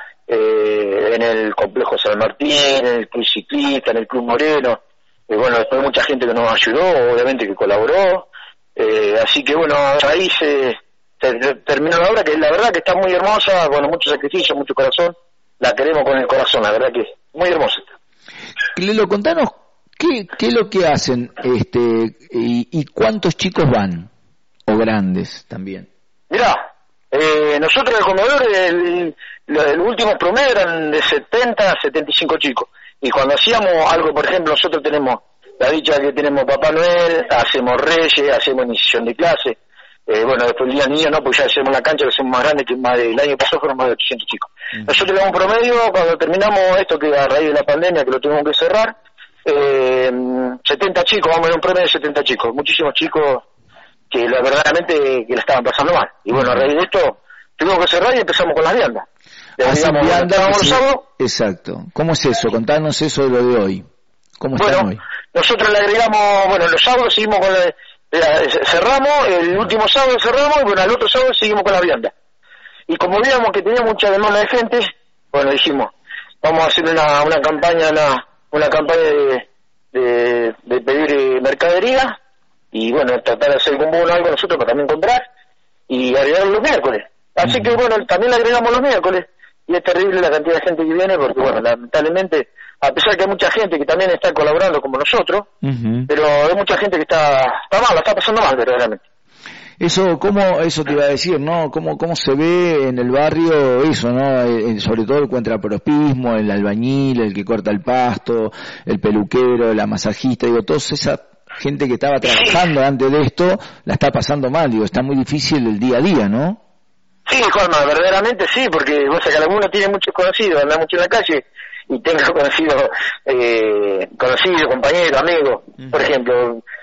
eh, en el Complejo San Martín, en el Club Ciclista, en el Club Moreno. Eh, bueno, después mucha gente que nos ayudó, obviamente que colaboró. Eh, así que, bueno, ahí se, se terminó la obra, que la verdad que está muy hermosa, bueno, mucho sacrificio, mucho corazón. La queremos con el corazón, la verdad que es muy hermosa. Lelo, contanos. ¿Qué, ¿Qué es lo que hacen este y, y cuántos chicos van? O grandes también. Mirá, eh, nosotros el comedor, el, el último promedio eran de setenta a setenta y cinco chicos. Y cuando hacíamos algo, por ejemplo, nosotros tenemos la dicha que tenemos Papá Noel, hacemos Reyes, hacemos iniciación de clase. Eh, bueno, después el día del niño, no, pues ya hacemos la cancha, que hacemos más grande, que más de, el año pasado fueron más de ochocientos chicos. Uh-huh. Nosotros le damos un promedio, cuando terminamos esto, que a raíz de la pandemia, que lo tuvimos que cerrar, Eh, setenta chicos, vamos a ver un promedio de setenta chicos, muchísimos chicos que la, verdaderamente que la estaban pasando mal. Y bueno, a raíz de esto tuvimos que cerrar y empezamos con las viandas. Digamos, viandas sí. Exacto. ¿Cómo es eso? Contanos eso de lo de hoy. ¿Cómo bueno, están hoy? Nosotros le agregamos, bueno, los sábados seguimos con la, la, cerramos, el último sábado cerramos y bueno, el otro sábado seguimos con las viandas. Y como veíamos que tenía mucha demanda de gente, bueno, dijimos, vamos a hacer una, una campaña, una una campaña de, de, de pedir eh, mercadería y bueno, tratar de hacer algún bono algo nosotros para también comprar y agregar los miércoles. Así uh-huh. que bueno, también le agregamos los miércoles y es terrible la cantidad de gente que viene porque bueno, lamentablemente, a pesar que hay mucha gente que también está colaborando como nosotros, uh-huh. pero hay mucha gente que está, está mal, la está pasando mal verdaderamente. Eso, ¿cómo, eso te iba a decir, ¿no? ¿Cómo, cómo se ve en el barrio eso, ¿no? Eh, sobre todo el contrapropismo, el albañil, el que corta el pasto, el peluquero, la masajista, digo, toda esa gente que estaba trabajando antes de esto, la está pasando mal, digo, está muy difícil el día a día, ¿no? Sí, Juanma, verdaderamente sí, porque vos sabés que alguno tiene muchos conocidos, anda mucho en la calle, y tengo conocidos, eh, conocidos, compañeros, amigos, uh-huh. por ejemplo,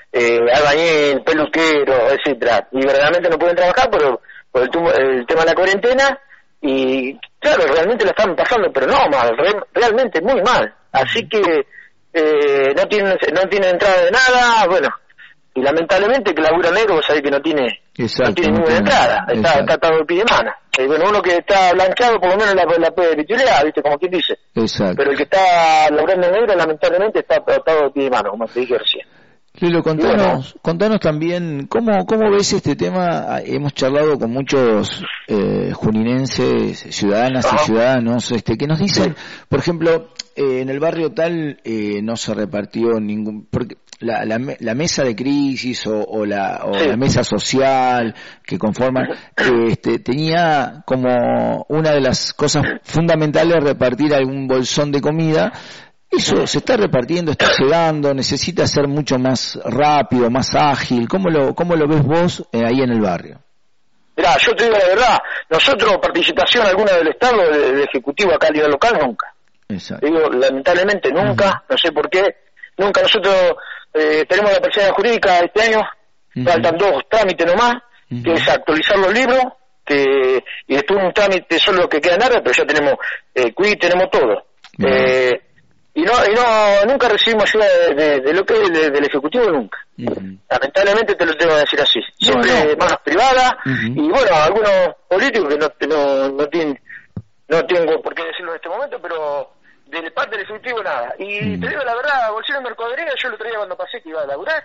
eh, albañil, peluquero, etcétera, y verdaderamente no pueden trabajar por, por el, tumo, el tema de la cuarentena, y claro, realmente la están pasando, pero no mal, re, realmente muy mal, así que eh, no tienen no tienen entrada de nada, bueno, y lamentablemente que labura negro, vos sabés que no tiene Exacto, no tiene no ninguna tiene, entrada, está, está atado de pie de mano. Eh, bueno, uno que está blanqueado por lo menos la, la puede pitulear, viste, como quien dice. Exacto. Pero el que está laburando en negro lamentablemente está atado de pie de mano, como te dije recién. Lilo, contanos, bueno, contanos también, ¿cómo, ¿cómo ves este tema? Hemos charlado con muchos eh, juninenses, ciudadanas Ajá. y ciudadanos, este, que nos dicen, por ejemplo, eh, en el barrio tal eh, no se repartió ningún... porque la, la, la mesa de crisis o, o, la, o sí. la mesa social que conforman, eh, este, tenía como una de las cosas fundamentales repartir algún bolsón de comida. Eso se está repartiendo, está llegando, necesita ser mucho más rápido, más ágil. ¿Cómo lo, cómo lo ves vos eh, ahí en el barrio? Mirá, yo te digo la verdad, nosotros participación alguna del Estado, del de Ejecutivo acá a nivel local, nunca. Exacto. Digo, lamentablemente nunca, uh-huh. no sé por qué, nunca. Nosotros eh, tenemos la personalidad jurídica este año, uh-huh. faltan dos trámites nomás, uh-huh. que es actualizar los libros, que y después un trámite solo que queda en área, pero ya tenemos eh, Q I, tenemos todo. Uh-huh. Eh, Y no, y no, nunca recibimos ayuda de, de, de lo que es de, del Ejecutivo, nunca. Uh-huh. Lamentablemente te lo tengo que decir así. Siempre no, no. manos privadas, uh-huh. y bueno, algunos políticos que no, no, no tienen, no tengo por qué decirlo en este momento, pero de parte del Ejecutivo nada. Y uh-huh. te digo la verdad, bolsillo de mercadería, yo lo traía cuando pasé que iba a laburar.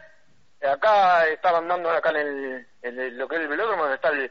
Acá estaban dando, acá en, el, en el, lo que es el velódromo, donde está el,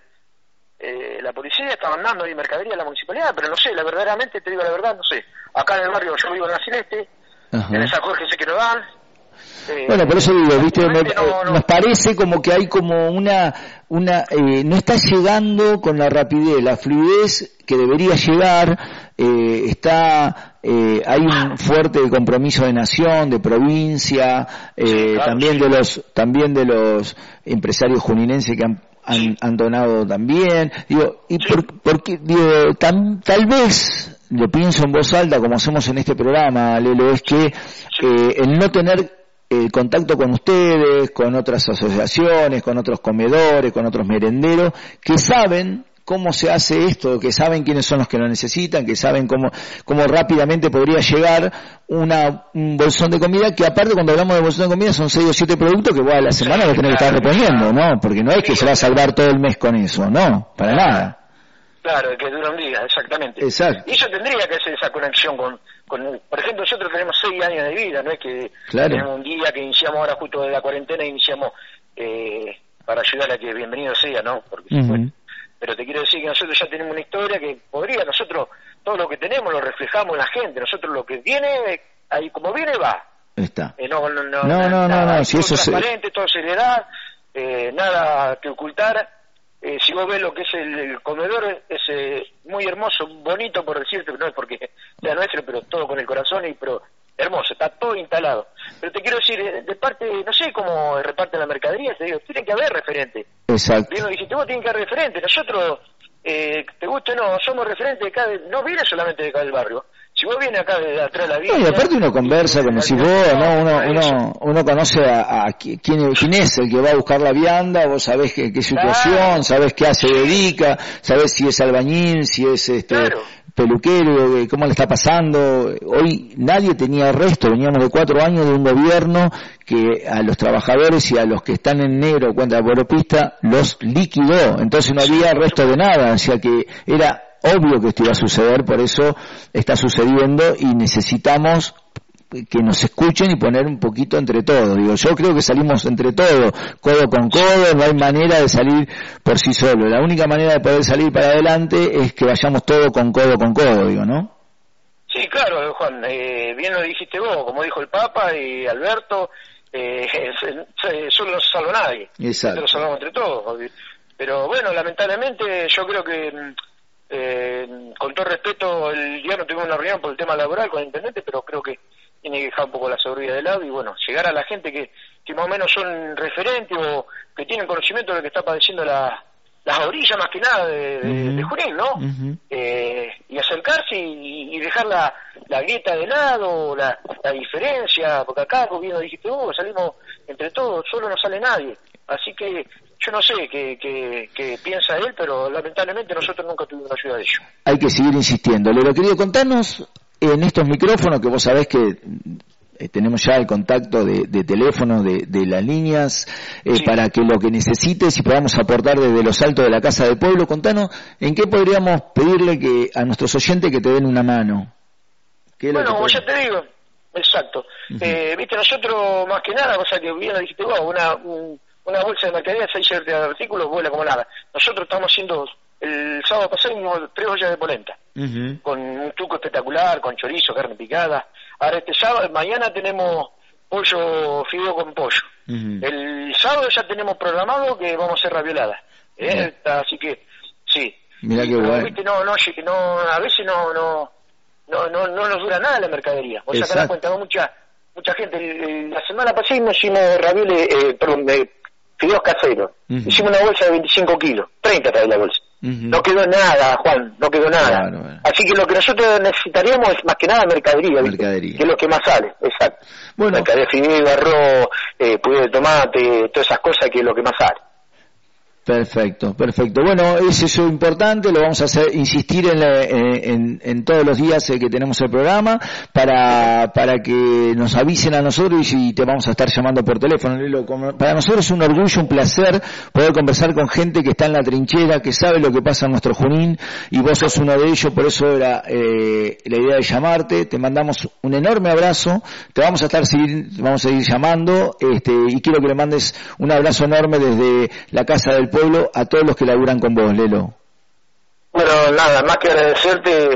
eh, la policía, estaban dando ahí mercadería a la municipalidad, pero no sé, la verdaderamente te digo la verdad, no sé. Acá en el barrio, yo vivo en la Celeste, Ajá. en el San Jorge sé que no dan. Eh, bueno, por eso digo, viste, me, no, no. nos parece como que hay como una, una eh, no está llegando con la rapidez, la fluidez que debería llegar, eh, está, eh, hay un fuerte compromiso de nación, de provincia, eh, sí, claro, también sí. de los, también de los empresarios juninenses que han Han, han donado también, digo, y por, porque, digo, tam, tal vez, lo pienso en voz alta como hacemos en este programa, Lelo, es que eh, el no tener eh, contacto con ustedes, con otras asociaciones, con otros comedores, con otros merenderos, que saben cómo se hace esto, que saben quiénes son los que lo necesitan, que saben cómo, cómo rápidamente podría llegar una, un bolsón de comida, que aparte cuando hablamos de bolsón de comida son seis o siete productos que vos a la semana lo tenés que estar reponiendo, ¿no? Porque no es que se va a salvar todo el mes con eso, no, para nada. Claro, que dura un día, exactamente. Exacto. Y yo tendría que hacer esa conexión con, con, por ejemplo, nosotros tenemos seis años de vida, no es que claro. tenemos un día que iniciamos ahora justo de la cuarentena, iniciamos eh, para ayudar a que bienvenido sea, ¿no? Porque uh-huh. bueno, pero te quiero decir que nosotros ya tenemos una historia que podría, nosotros todo lo que tenemos lo reflejamos en la gente, nosotros lo que viene, ahí como viene va. Está. Eh, no, no, no, no, no, nada, no, no, si eso transparente, se... todo seriedad, eh, nada que ocultar. Eh, si vos ves lo que es el, el comedor, es eh, muy hermoso, bonito por decirte, no es porque sea nuestro, pero todo con el corazón, y pero hermoso, está todo instalado. Pero te quiero decir, de parte, no sé cómo reparten la mercadería, te digo, tiene que haber referente. Exacto. Bien, dijiste, vos tienen que haber referente, nosotros, eh, te guste o no, somos referentes de cada, no viene solamente de cada del barrio. Si vos vienes acá de atrás de la vida... No, y aparte uno conversa, como si vos, ¿no? Uno, uno, uno conoce a, a quién, quién es el que va a buscar la vianda, vos sabés qué, qué situación, claro. sabés qué se dedica, sabés si es albañil, si es este claro. peluquero, cómo le está pasando. Hoy nadie tenía resto, veníamos de cuatro años de un gobierno que a los trabajadores y a los que están en negro cuenta la autopista los liquidó, entonces no había resto de nada, o sea que era... obvio que esto iba a suceder, por eso está sucediendo y necesitamos que nos escuchen y poner un poquito entre todos. Digo, yo creo que salimos entre todos, codo con codo, no hay manera de salir por sí solo. La única manera de poder salir para adelante es que vayamos todos con codo con codo, digo, ¿no? Sí, claro, Juan, eh, bien lo dijiste vos, como dijo el Papa y Alberto, eh, solo no se salva nadie. Exacto. Lo salvamos entre todos. Pero bueno, lamentablemente yo creo que... Eh, con todo respeto, el día no tuvimos una reunión por el tema laboral con el intendente, pero creo que tiene que dejar un poco la seguridad de lado y bueno, llegar a la gente que, que más o menos son referentes o que tienen conocimiento de lo que está padeciendo la, las orillas más que nada de, de, uh-huh. de Junín, ¿no? Uh-huh. Eh, y acercarse y, y dejar la, la grieta de lado, la, la diferencia, porque acá, como bien lo dijiste vos, salimos entre todos, solo no sale nadie. Así que yo no sé qué, qué, qué piensa él, pero lamentablemente nosotros nunca tuvimos ayuda de ellos. Hay que seguir insistiendo. Lelo, querido, contanos en estos micrófonos, que vos sabés que eh, tenemos ya el contacto de, de teléfono, de, de las líneas, eh, sí. para que lo que necesites y podamos aportar desde los altos de la Casa del Pueblo. Contanos en qué podríamos pedirle que a nuestros oyentes que te den una mano. Bueno, como ya te digo, exacto. Uh-huh. Eh, viste, nosotros más que nada, cosa que bien lo dijiste vos, una... Un, una bolsa de mercadería, seis de artículos, vuela como nada. Nosotros estamos haciendo, el sábado pasado hicimos tres ollas de polenta, uh-huh. con un tuco espectacular, con chorizo, carne picada. Ahora este sábado, mañana tenemos pollo, fideo con pollo. Uh-huh. El sábado ya tenemos programado que vamos a hacer raviolada. ¿eh? Uh-huh. Así que, sí. Mirá qué bueno. Viste, no, no, no, a veces no, no, no, no, no nos dura nada la mercadería. Vos sacás cuenta, ¿no? mucha, mucha gente. La semana pasada hicimos ravioles, eh, perdón, eh, fideos caseros. Uh-huh. Hicimos una bolsa de veinticinco kilos, treinta trae la bolsa. Uh-huh. No quedó nada, Juan, no quedó nada. Claro, bueno. Así que lo que nosotros necesitaríamos es más que nada mercadería, mercadería. que es lo que más sale, exacto. Bueno. Mercadería, fideo, arroz, eh, puré de tomate, todas esas cosas que es lo que más sale. Perfecto, perfecto. Bueno, es eso importante, lo vamos a hacer, insistir en, la, en, en todos los días que tenemos el programa para para que nos avisen a nosotros y te vamos a estar llamando por teléfono. Para nosotros es un orgullo, un placer poder conversar con gente que está en la trinchera, que sabe lo que pasa en nuestro Junín, y vos sos uno de ellos, por eso era eh, la idea de llamarte. Te mandamos un enorme abrazo, te vamos a estar seguir, vamos a seguir llamando, este, y quiero que le mandes un abrazo enorme desde la Casa del Pueblo a todos los que laburan con vos, Lelo. Bueno, nada, más que agradecerte,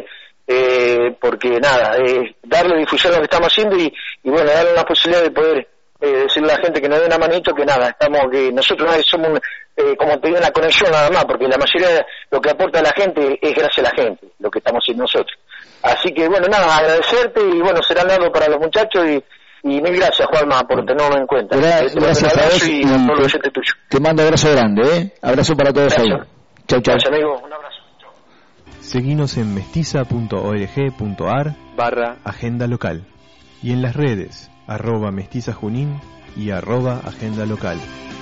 eh, porque nada, eh, darle difusión a lo que estamos haciendo y, y bueno, darle la posibilidad de poder eh, decirle a la gente que nos dé una manito, que nada, estamos, que nosotros somos, eh, como te digo, una conexión nada más, porque la mayoría de lo que aporta la gente es gracias a la gente, lo que estamos haciendo nosotros. Así que bueno, nada, agradecerte y bueno, será algo para los muchachos y Y mil gracias, Juanma, por tenerme en cuenta. Gracias, te gracias a vos y, y te, tuyo. te mando un abrazo grande, ¿eh? Abrazo para todos ahí. Chau, chau. Gracias, amigo. Un abrazo. Chau. Seguinos en mestiza punto org punto ar barra agenda local y en las redes arroba mestiza junín y arroba agenda local.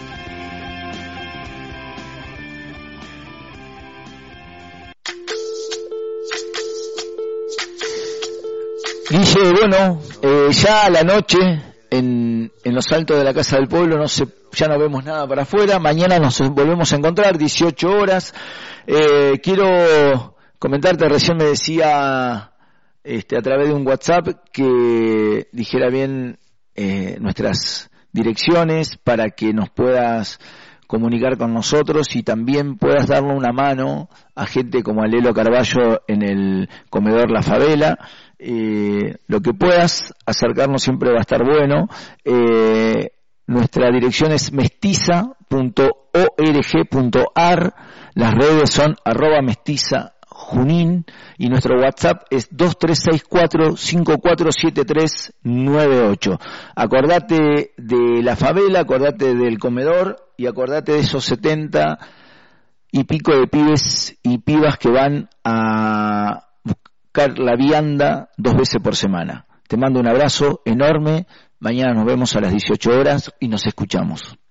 Guille, bueno, eh, ya a la noche en, en los altos de la Casa del Pueblo no se, ya no vemos nada para afuera. Mañana nos volvemos a encontrar, dieciocho horas. Eh, quiero comentarte, recién me decía este, a través de un WhatsApp que dijera bien eh, nuestras direcciones para que nos puedas comunicar con nosotros y también puedas darle una mano a gente como a Lelo Carballo en el comedor La Favela. Eh, lo que puedas acercarnos siempre va a estar bueno. Eh, nuestra dirección es mestiza punto org punto ar, las redes son arroba mestiza junín y nuestro WhatsApp es dos tres seis cuatro cinco cuatro siete tres nueve ocho. Acordate de La Favela, acordate del comedor y acordate de esos setenta y pico de pibes y pibas que van a buscar la vianda dos veces por semana. Te mando un abrazo enorme, mañana nos vemos a las dieciocho horas y nos escuchamos.